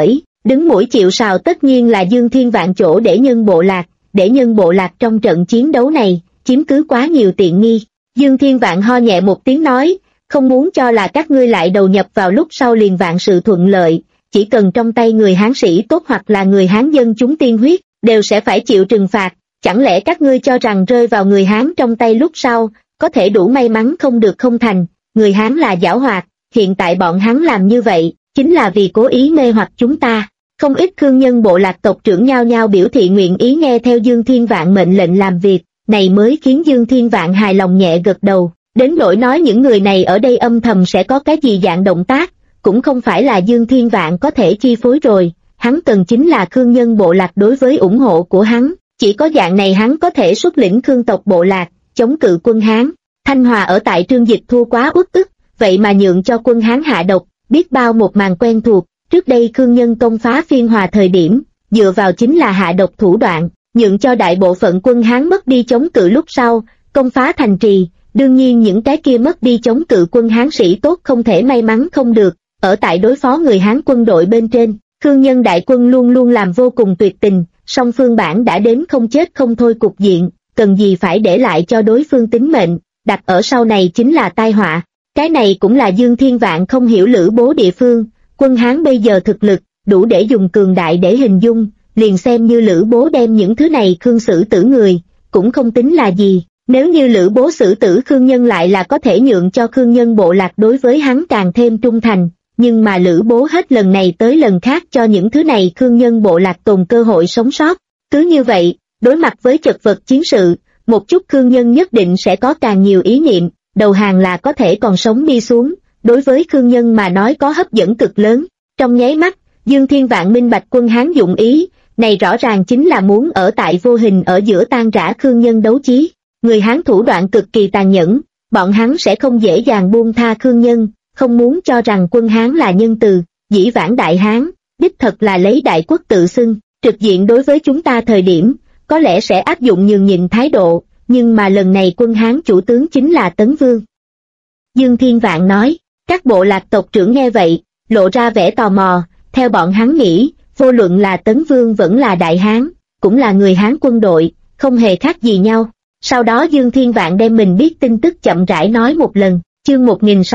Đứng mũi chịu sào tất nhiên là Dương Thiên Vạn chỗ để nhân bộ lạc, để nhân bộ lạc trong trận chiến đấu này, chiếm cứ quá nhiều tiện nghi. Dương Thiên Vạn ho nhẹ một tiếng nói, không muốn cho là các ngươi lại đầu nhập vào lúc sau liền vạn sự thuận lợi, chỉ cần trong tay người Hán sĩ tốt hoặc là người Hán dân chúng tiên huyết, đều sẽ phải chịu trừng phạt, chẳng lẽ các ngươi cho rằng rơi vào người Hán trong tay lúc sau, có thể đủ may mắn không được không thành, người Hán là giảo hoạt, hiện tại bọn hắn làm như vậy, chính là vì cố ý mê hoặc chúng ta. Không ít khương nhân bộ lạc tộc trưởng nhao nhao biểu thị nguyện ý nghe theo Dương Thiên Vạn mệnh lệnh làm việc, này mới khiến Dương Thiên Vạn hài lòng nhẹ gật đầu, đến nỗi nói những người này ở đây âm thầm sẽ có cái gì dạng động tác, cũng không phải là Dương Thiên Vạn có thể chi phối rồi, hắn cần chính là khương nhân bộ lạc đối với ủng hộ của hắn, chỉ có dạng này hắn có thể xuất lĩnh khương tộc bộ lạc, chống cự quân Hán. Thanh Hòa ở tại Trương Dịch thua quá uất ức, vậy mà nhượng cho quân Hán hạ độc, biết bao một màn quen thuộc. Trước đây khương nhân công phá Phiên Hòa thời điểm, dựa vào chính là hạ độc thủ đoạn, nhượng cho đại bộ phận quân Hán mất đi chống cự lúc sau, công phá thành trì, đương nhiên những cái kia mất đi chống cự quân Hán sĩ tốt không thể may mắn không được, ở tại đối phó người Hán quân đội bên trên, khương nhân đại quân luôn luôn làm vô cùng tuyệt tình, song phương bản đã đến không chết không thôi cục diện, cần gì phải để lại cho đối phương tính mệnh, đặt ở sau này chính là tai họa, cái này cũng là Dương Thiên Vạn không hiểu Lữ Bố địa phương. Quân Hán bây giờ thực lực, đủ để dùng cường đại để hình dung, liền xem như Lữ Bố đem những thứ này khương xử tử người, cũng không tính là gì, nếu như Lữ Bố xử tử khương nhân lại là có thể nhượng cho khương nhân bộ lạc đối với hắn càng thêm trung thành, nhưng mà Lữ Bố hết lần này tới lần khác cho những thứ này khương nhân bộ lạc tồn cơ hội sống sót, cứ như vậy, đối mặt với chật vật chiến sự, một chút khương nhân nhất định sẽ có càng nhiều ý niệm, đầu hàng là có thể còn sống đi xuống. Đối với khương nhân mà nói có hấp dẫn cực lớn, trong nháy mắt, Dương Thiên Vạn minh bạch quân Hán dụng ý, này rõ ràng chính là muốn ở tại vô hình ở giữa tan rã khương nhân đấu chí. Người Hán thủ đoạn cực kỳ tàn nhẫn, bọn hắn sẽ không dễ dàng buông tha khương nhân, không muốn cho rằng quân Hán là nhân từ, dĩ vãng Đại Hán, đích thật là lấy đại quốc tự xưng, trực diện đối với chúng ta thời điểm, có lẽ sẽ áp dụng nhường nhịn thái độ, nhưng mà lần này quân Hán chủ tướng chính là Tấn Vương. Dương Thiên Vạn nói. Các bộ lạc tộc trưởng nghe vậy, lộ ra vẻ tò mò, theo bọn hắn nghĩ, vô luận là Tấn Vương vẫn là Đại Hán, cũng là người Hán quân đội, không hề khác gì nhau. Sau đó Dương Thiên Vạn đem mình biết tin tức chậm rãi nói một lần, chương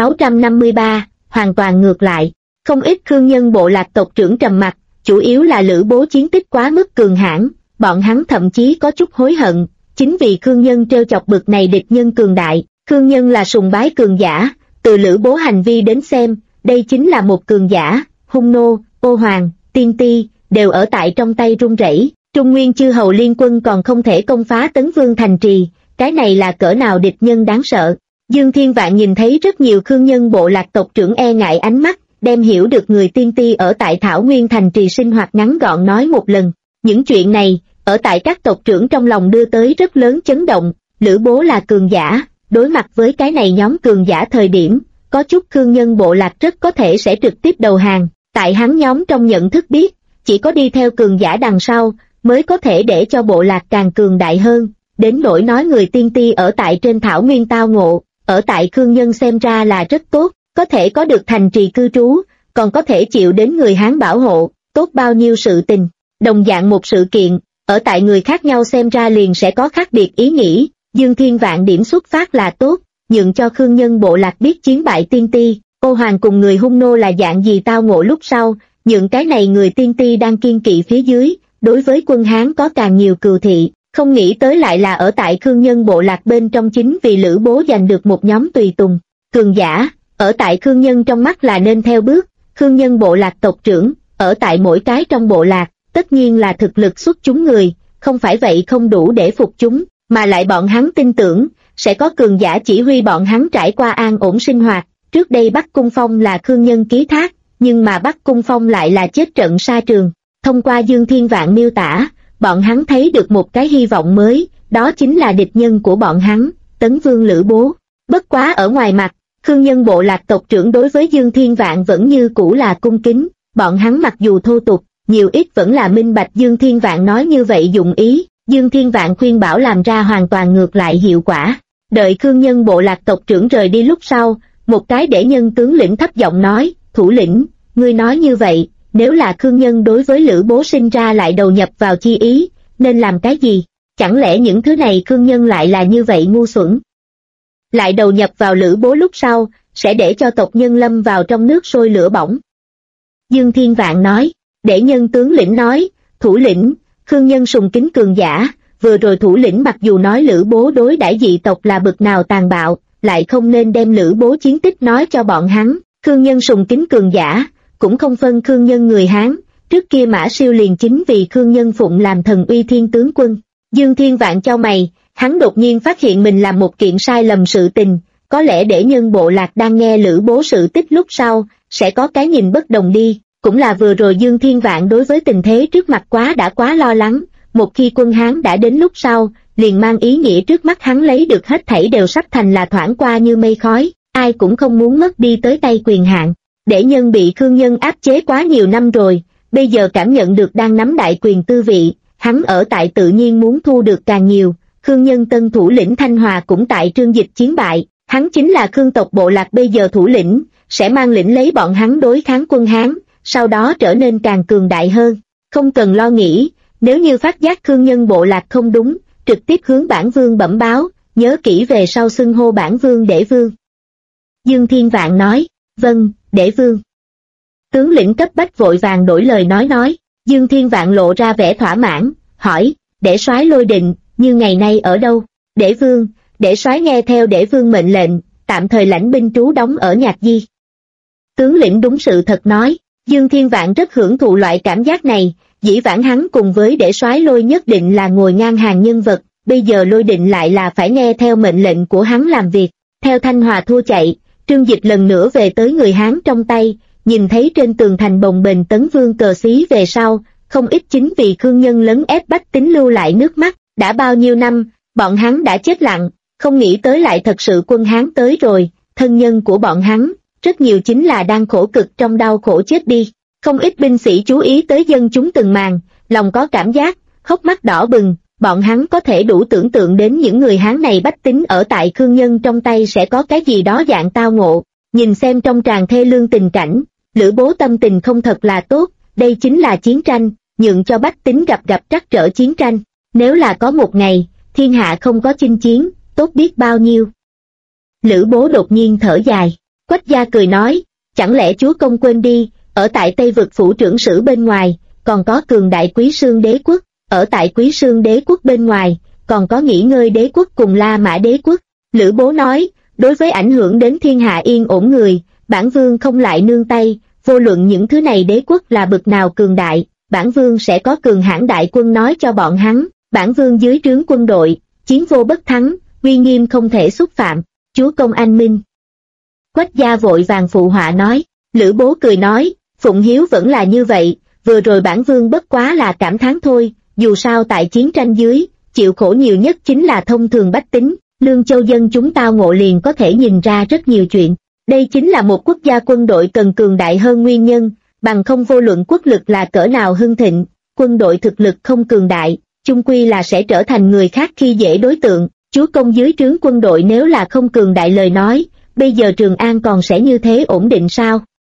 1653, hoàn toàn ngược lại. Không ít khương nhân bộ lạc tộc trưởng trầm mặc, chủ yếu là Lữ Bố chiến tích quá mức cường hãn, bọn hắn thậm chí có chút hối hận, chính vì khương nhân trêu chọc bực này địch nhân cường đại, khương nhân là sùng bái cường giả. Từ Lữ Bố hành vi đến xem, đây chính là một cường giả, hung nô, ô hoàng, tiên ti, đều ở tại trong tay run rẩy. Trung Nguyên chư hầu liên quân còn không thể công phá Tấn Vương thành trì, cái này là cỡ nào địch nhân đáng sợ. Dương Thiên Vạn nhìn thấy rất nhiều khương nhân bộ lạc tộc trưởng e ngại ánh mắt, đem hiểu được người tiên ti ở tại Thảo Nguyên thành trì sinh hoạt ngắn gọn nói một lần. Những chuyện này, ở tại các tộc trưởng trong lòng đưa tới rất lớn chấn động, Lữ Bố là cường giả. Đối mặt với cái này nhóm cường giả thời điểm, có chút khương nhân bộ lạc rất có thể sẽ trực tiếp đầu hàng, tại hắn nhóm trong nhận thức biết, chỉ có đi theo cường giả đằng sau, mới có thể để cho bộ lạc càng cường đại hơn, đến nỗi nói người tiên ti ở tại trên thảo nguyên tao ngộ, ở tại khương nhân xem ra là rất tốt, có thể có được thành trì cư trú, còn có thể chịu đến người Hán bảo hộ, tốt bao nhiêu sự tình, đồng dạng một sự kiện, ở tại người khác nhau xem ra liền sẽ có khác biệt ý nghĩ. Dương Thiên Vạn điểm xuất phát là tốt, nhượng cho khương nhân bộ lạc biết chiến bại tiên ti, ô hoàng cùng người hung nô là dạng gì tao ngộ lúc sau, nhượng cái này người tiên ti đang kiên kỵ phía dưới, đối với quân Hán có càng nhiều cừu thị, không nghĩ tới lại là ở tại khương nhân bộ lạc bên trong chính vì Lữ Bố giành được một nhóm tùy tùng, cường giả, ở tại khương nhân trong mắt là nên theo bước, khương nhân bộ lạc tộc trưởng, ở tại mỗi cái trong bộ lạc, tất nhiên là thực lực xuất chúng người, không phải vậy không đủ để phục chúng. Mà lại bọn hắn tin tưởng, sẽ có cường giả chỉ huy bọn hắn trải qua an ổn sinh hoạt, trước đây Bắc Cung Phong là khương nhân ký thác, nhưng mà Bắc Cung Phong lại là chết trận sa trường. Thông qua Dương Thiên Vạn miêu tả, bọn hắn thấy được một cái hy vọng mới, đó chính là địch nhân của bọn hắn, Tấn Vương Lữ Bố. Bất quá ở ngoài mặt, khương nhân bộ lạc tộc trưởng đối với Dương Thiên Vạn vẫn như cũ là cung kính, bọn hắn mặc dù thô tục, nhiều ít vẫn là minh bạch Dương Thiên Vạn nói như vậy dụng ý. Dương Thiên Vạn khuyên bảo làm ra hoàn toàn ngược lại hiệu quả. Đợi khương nhân bộ lạc tộc trưởng rời đi lúc sau, một cái để nhân tướng lĩnh thấp giọng nói, thủ lĩnh, ngươi nói như vậy, nếu là Khương Nhân đối với Lữ Bố sinh ra lại đầu nhập vào chi ý, nên làm cái gì? Chẳng lẽ những thứ này Khương Nhân lại là như vậy ngu xuẩn? Lại đầu nhập vào Lữ Bố lúc sau, sẽ để cho tộc nhân lâm vào trong nước sôi lửa bỏng. Dương Thiên Vạn nói, để nhân tướng lĩnh nói, thủ lĩnh, Khương Nhân sùng kính cường giả, vừa rồi thủ lĩnh mặc dù nói Lữ Bố đối đãi dị tộc là bực nào tàn bạo, lại không nên đem Lữ Bố chiến tích nói cho bọn hắn. Khương Nhân sùng kính cường giả, cũng không phân Khương Nhân người Hán, trước kia Mã Siêu liền chính vì Khương Nhân phụng làm thần uy thiên tướng quân. Dương Thiên Vạn chau mày, hắn đột nhiên phát hiện mình làm một kiện sai lầm sự tình, có lẽ để nhân bộ lạc đang nghe Lữ Bố sự tích lúc sau, sẽ có cái nhìn bất đồng đi, cũng là vừa rồi Dương Thiên Vạn đối với tình thế trước mặt quá lo lắng, một khi quân Hán đã đến lúc sau, liền mang ý nghĩa trước mắt hắn lấy được hết thảy đều sắp thành là thoảng qua như mây khói, ai cũng không muốn mất đi tới tay quyền hạn. Để nhân bị Khương Nhân áp chế quá nhiều năm rồi, bây giờ cảm nhận được đang nắm đại quyền tư vị, hắn ở tại tự nhiên muốn thu được càng nhiều. Khương Nhân tân thủ lĩnh Thanh Hòa cũng tại Trương Dịch chiến bại, hắn chính là Khương tộc bộ lạc bây giờ thủ lĩnh, sẽ mang lĩnh lấy bọn hắn đối kháng quân Hán, sau đó trở nên càng cường đại hơn. Không cần lo nghĩ, nếu như phát giác Khương Nhân bộ lạc không đúng, trực tiếp hướng bản vương bẩm báo, nhớ kỹ về sau xưng hô bản vương để vương. Dương Thiên Vạn nói, vâng, để vương. Tướng lĩnh cấp bách vội vàng đổi lời nói. Dương Thiên Vạn lộ ra vẻ thỏa mãn, hỏi, để soái Lôi Định, như ngày nay ở đâu? Để vương, để soái nghe theo để vương mệnh lệnh, tạm thời lãnh binh trú đóng ở Nhạc Di. Tướng lĩnh đúng sự thật nói, Dương Thiên Vạn rất hưởng thụ loại cảm giác này, dĩ vãng hắn cùng với để soái Lôi nhất định là ngồi ngang hàng nhân vật, bây giờ Lôi Định lại là phải nghe theo mệnh lệnh của hắn làm việc. Theo Thanh Hòa thua chạy, Trương Dịch lần nữa về tới người Hán trong tay, nhìn thấy trên tường thành bồng bềnh Tấn Vương cờ xí về sau, không ít chính vì Khương Nhân lấn ép bách tính lưu lại nước mắt, đã bao nhiêu năm, bọn hắn đã chết lặng, không nghĩ tới lại thật sự quân Hán tới rồi, thân nhân của bọn hắn, rất nhiều chính là đang khổ cực trong đau khổ chết đi. Không ít binh sĩ chú ý tới dân chúng từng màn, lòng có cảm giác, hốc mắt đỏ bừng, bọn hắn có thể đủ tưởng tượng đến những người Hán này bách tính ở tại Khương Nhân trong tay sẽ có cái gì đó dạng tao ngộ. Nhìn xem trong tràn thê lương tình cảnh, Lữ Bố tâm tình không thật là tốt, đây chính là chiến tranh, nhượng cho bách tính gặp trắc trở chiến tranh. Nếu là có một ngày, thiên hạ không có chinh chiến, tốt biết bao nhiêu. Lữ Bố đột nhiên thở dài, Quách Gia cười nói, chẳng lẽ chúa công quên đi, ở tại Tây Vực phủ trưởng sử bên ngoài, còn có cường đại Quý Sương đế quốc, ở tại Quý Sương đế quốc bên ngoài, còn có nghỉ ngơi đế quốc cùng La Mã đế quốc. Lữ Bố nói, đối với ảnh hưởng đến thiên hạ yên ổn người, bản vương không lại nương tay, vô luận những thứ này đế quốc là bực nào cường đại, bản vương sẽ có cường hãn đại quân nói cho bọn hắn, bản vương dưới trướng quân đội, chiến vô bất thắng, uy nghiêm không thể xúc phạm, chúa công anh minh. Quách Gia vội vàng phụ họa nói, Lữ Bố cười nói, phụng hiếu vẫn là như vậy, vừa rồi bản vương bất quá là cảm thán thôi, dù sao tại chiến tranh dưới, chịu khổ nhiều nhất chính là thông thường bách tính, Lương Châu dân chúng tao ngộ liền có thể nhìn ra rất nhiều chuyện. Đây chính là một quốc gia quân đội cần cường đại hơn nguyên nhân, bằng không vô luận quốc lực là cỡ nào hưng thịnh, quân đội thực lực không cường đại, chung quy là sẽ trở thành người khác khi dễ đối tượng. Chúa công dưới trướng quân đội nếu là không cường đại lời nói, bây giờ Trường An còn sẽ như thế ổn định sao?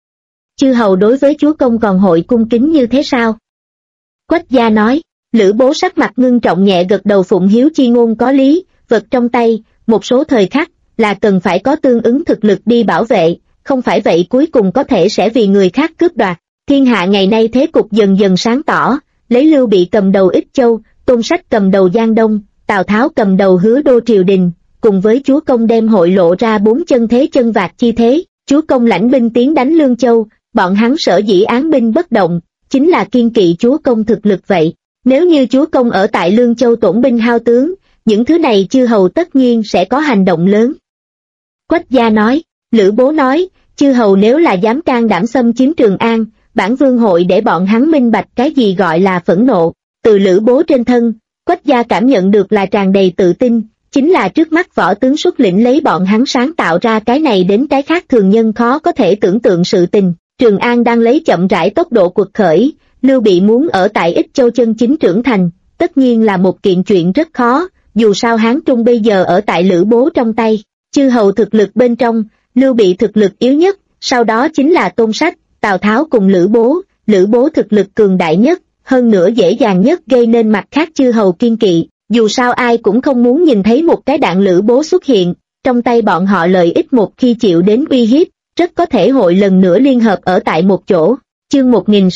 Chư hầu đối với chúa công còn hội cung kính như thế sao? Quách Gia nói, Lữ Bố sắc mặt ngưng trọng nhẹ gật đầu, phụng hiếu chi ngôn có lý, vật trong tay, một số thời khắc, là cần phải có tương ứng thực lực đi bảo vệ, không phải vậy cuối cùng có thể sẽ vì người khác cướp đoạt. Thiên hạ ngày nay thế cục dần dần sáng tỏ, lấy Lưu Bị cầm đầu Ích Châu, Tôn Sách cầm đầu Giang Đông, Tào Tháo cầm đầu Hứa Đô triều đình, cùng với chúa công đem hội lộ ra bốn chân thế chân vạc chi thế, chúa công lãnh binh tiến đánh Lương Châu, bọn hắn sở dĩ án binh bất động, chính là kiên kỵ chúa công thực lực vậy. Nếu như chúa công ở tại Lương Châu tổn binh hao tướng, những thứ này chư hầu tất nhiên sẽ có hành động lớn. Quách Gia nói, Lữ Bố nói, chư hầu nếu là dám can đảm xâm chiếm Trường An, bản vương hội để bọn hắn minh bạch cái gì gọi là phẫn nộ. Từ Lữ Bố trên thân, Quách Gia cảm nhận được là tràn đầy tự tin, chính là trước mắt võ tướng xuất lĩnh lấy bọn hắn sáng tạo ra cái này đến cái khác thường nhân khó có thể tưởng tượng sự tình. Trường An đang lấy chậm rãi tốc độ quật khởi, Lưu Bị muốn ở tại Ích Châu chân chính trưởng thành, tất nhiên là một kiện chuyện rất khó, dù sao Hán Trung bây giờ ở tại Lữ Bố trong tay. Chư hầu thực lực bên trong, Lưu Bị thực lực yếu nhất, sau đó chính là Tôn Sách, Tào Tháo cùng Lữ Bố, Lữ Bố thực lực cường đại nhất, hơn nữa dễ dàng nhất gây nên mặt khác chư hầu kiên kỵ, dù sao ai cũng không muốn nhìn thấy một cái đạn Lữ Bố xuất hiện, trong tay bọn họ lợi ích một khi chịu đến uy hiếp, rất có thể hội lần nữa liên hợp ở tại một chỗ. Chương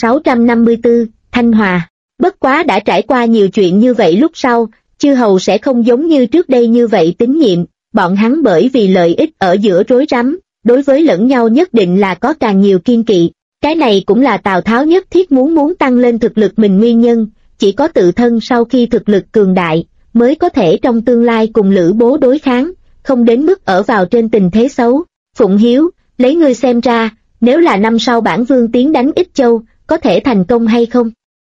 1654, Thanh Hòa. Bất quá đã trải qua nhiều chuyện như vậy lúc sau, chư hầu sẽ không giống như trước đây như vậy tín nhiệm, bọn hắn bởi vì lợi ích ở giữa rối rắm, đối với lẫn nhau nhất định là có càng nhiều kiên kỵ. Cái này cũng là Tào Tháo nhất thiết muốn tăng lên thực lực mình nguyên nhân, chỉ có tự thân sau khi thực lực cường đại, mới có thể trong tương lai cùng Lữ Bố đối kháng, không đến mức ở vào trên tình thế xấu. Phụng Hiếu, lấy ngươi xem ra, nếu là năm sau bản vương tiến đánh Ích Châu, có thể thành công hay không?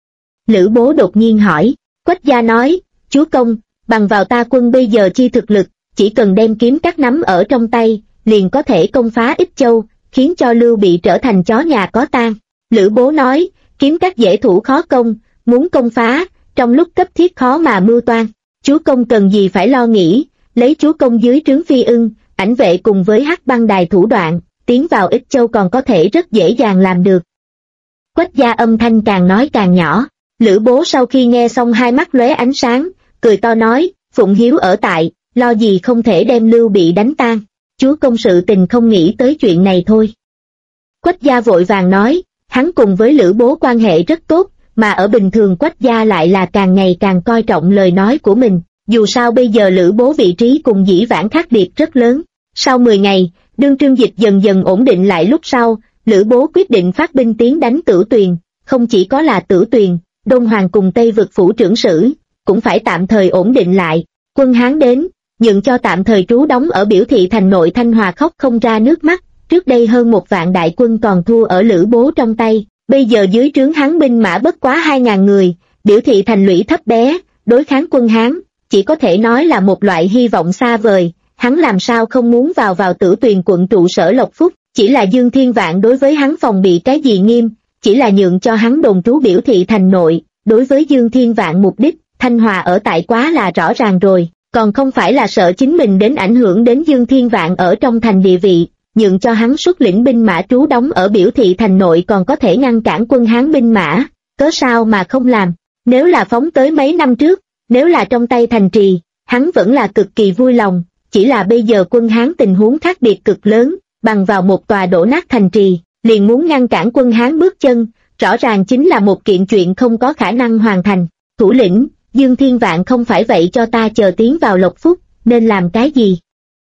Lữ Bố đột nhiên hỏi. Quách gia nói, chúa công, bằng vào ta quân bây giờ chi thực lực, chỉ cần đem kiếm cắt nắm ở trong tay, liền có thể công phá Ích Châu, khiến cho Lưu Bị trở thành chó nhà có tang. Lữ Bố nói, kiếm cắt dễ thủ khó công, muốn công phá, trong lúc cấp thiết khó mà mưu toan. Chúa công cần gì phải lo nghĩ, lấy chúa công dưới trướng Phi Ưng, Ảnh Vệ cùng với Hắc Băng Đài thủ đoạn, tiến vào Ích Châu còn có thể rất dễ dàng làm được. Quách gia âm thanh càng nói càng nhỏ. Lữ Bố sau khi nghe xong hai mắt lóe ánh sáng, cười to nói, Phụng Hiếu ở tại, lo gì không thể đem Lưu Bị đánh tan, chúa công sự tình không nghĩ tới chuyện này thôi. Quách gia vội vàng nói, hắn cùng với Lữ Bố quan hệ rất tốt, mà ở bình thường Quách gia lại là càng ngày càng coi trọng lời nói của mình, dù sao bây giờ Lữ Bố vị trí cùng dĩ vãng khác biệt rất lớn. Sau 10 ngày, đương Trương Dịch dần dần ổn định lại lúc sau, Lữ Bố quyết định phát binh tiến đánh Tử Tuyền, không chỉ có là Tử Tuyền, Đông Hoàng cùng Tây Vực phủ trưởng sử, cũng phải tạm thời ổn định lại. Quân Hán đến, nhượng cho tạm thời trú đóng ở Biểu Thị thành nội Thanh Hòa khóc không ra nước mắt, trước đây hơn 1 vạn đại quân còn thua ở Lữ Bố trong tay, bây giờ dưới trướng hắn binh mã bất quá 2.000 người, Biểu Thị thành lũy thấp bé, đối kháng quân Hán, chỉ có thể nói là một loại hy vọng xa vời, hắn làm sao không muốn vào Tử Tuyền quận trụ sở Lộc Phúc, chỉ là Dương Thiên Vạn đối với hắn phòng bị cái gì nghiêm, chỉ là nhượng cho hắn đồn trú Biểu Thị thành nội, đối với Dương Thiên Vạn mục đích, Thanh Hòa ở tại quá là rõ ràng rồi, còn không phải là sợ chính mình đến ảnh hưởng đến Dương Thiên Vạn ở trong thành địa vị, nhượng cho hắn xuất lĩnh binh mã trú đóng ở Biểu Thị thành nội còn có thể ngăn cản quân Hán binh mã, cớ sao mà không làm. Nếu là phóng tới mấy năm trước, nếu là trong tay thành trì, hắn vẫn là cực kỳ vui lòng, chỉ là bây giờ quân Hán tình huống khác biệt cực lớn, bằng vào một tòa đổ nát thành trì, liền muốn ngăn cản quân Hán bước chân, rõ ràng chính là một kiện chuyện không có khả năng hoàn thành. Thủ lĩnh, Dương Thiên Vạn không phải vậy cho ta chờ tiến vào Lộc Phúc, nên làm cái gì?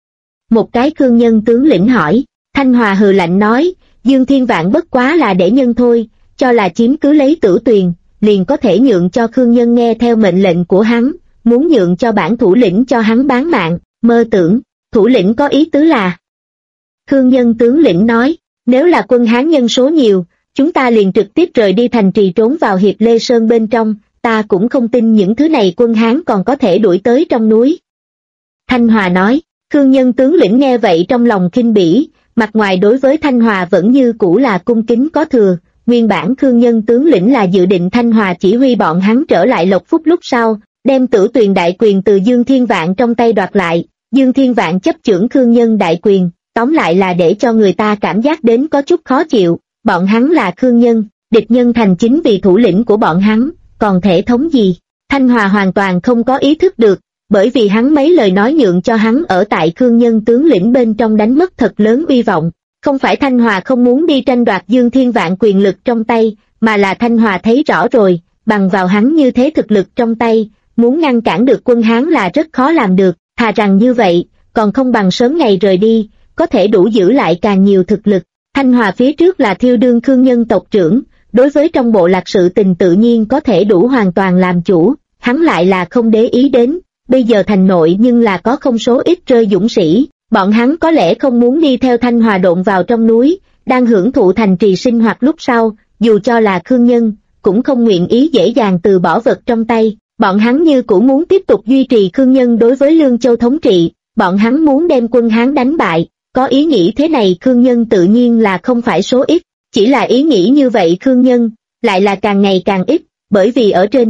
Một cái khương nhân tướng lĩnh hỏi. Thanh Hòa hừ lạnh nói, Dương Thiên Vạn bất quá là để nhân thôi, cho là chiếm cứ lấy Tử Tuyền, liền có thể nhượng cho khương nhân nghe theo mệnh lệnh của hắn, muốn nhượng cho bản thủ lĩnh cho hắn bán mạng, mơ tưởng. Thủ lĩnh có ý tứ là. Khương nhân tướng lĩnh nói, nếu là quân Hán nhân số nhiều, chúng ta liền trực tiếp rời đi thành trì trốn vào Hiệp Lê Sơn bên trong, ta cũng không tin những thứ này quân Hán còn có thể đuổi tới trong núi. Thanh Hòa nói, Khương nhân tướng lĩnh nghe vậy trong lòng khinh bỉ, mặt ngoài đối với Thanh Hòa vẫn như cũ là cung kính có thừa, nguyên bản Khương nhân tướng lĩnh là dự định Thanh Hòa chỉ huy bọn hắn trở lại Lộc Phúc lúc sau, đem Tử Tuyền đại quyền từ Dương Thiên Vạn trong tay đoạt lại, Dương Thiên Vạn chấp chưởng Khương nhân đại quyền, tóm lại là để cho người ta cảm giác đến có chút khó chịu, bọn hắn là Khương nhân, địch nhân thành chính vì thủ lĩnh của bọn hắn, còn thể thống gì? Thanh Hòa hoàn toàn không có ý thức được, bởi vì hắn mấy lời nói nhượng cho hắn ở tại Khương nhân tướng lĩnh bên trong đánh mất thật lớn uy vọng. Không phải Thanh Hòa không muốn đi tranh đoạt Dương Thiên Vạn quyền lực trong tay, mà là Thanh Hòa thấy rõ rồi, bằng vào hắn như thế thực lực trong tay, muốn ngăn cản được quân Hán là rất khó làm được, thà rằng như vậy, còn không bằng sớm ngày rời đi, có thể đủ giữ lại càng nhiều thực lực. Thanh Hòa phía trước là Thiêu đương Khương nhân tộc trưởng, đối với trong bộ lạc sự tình tự nhiên có thể đủ hoàn toàn làm chủ, hắn lại là không để ý đến, bây giờ thành nội nhưng là có không số ít rơi dũng sĩ, bọn hắn có lẽ không muốn đi theo Thanh Hòa độn vào trong núi, đang hưởng thụ thành trì sinh hoạt lúc sau, dù cho là Khương nhân, cũng không nguyện ý dễ dàng từ bỏ vật trong tay, bọn hắn như cũng muốn tiếp tục duy trì Khương nhân đối với Lương Châu thống trị, bọn hắn muốn đem quân Hán đánh bại, có ý nghĩ thế này Khương nhân tự nhiên là không phải số ít, chỉ là ý nghĩ như vậy Khương nhân, lại là càng ngày càng ít, bởi vì ở trên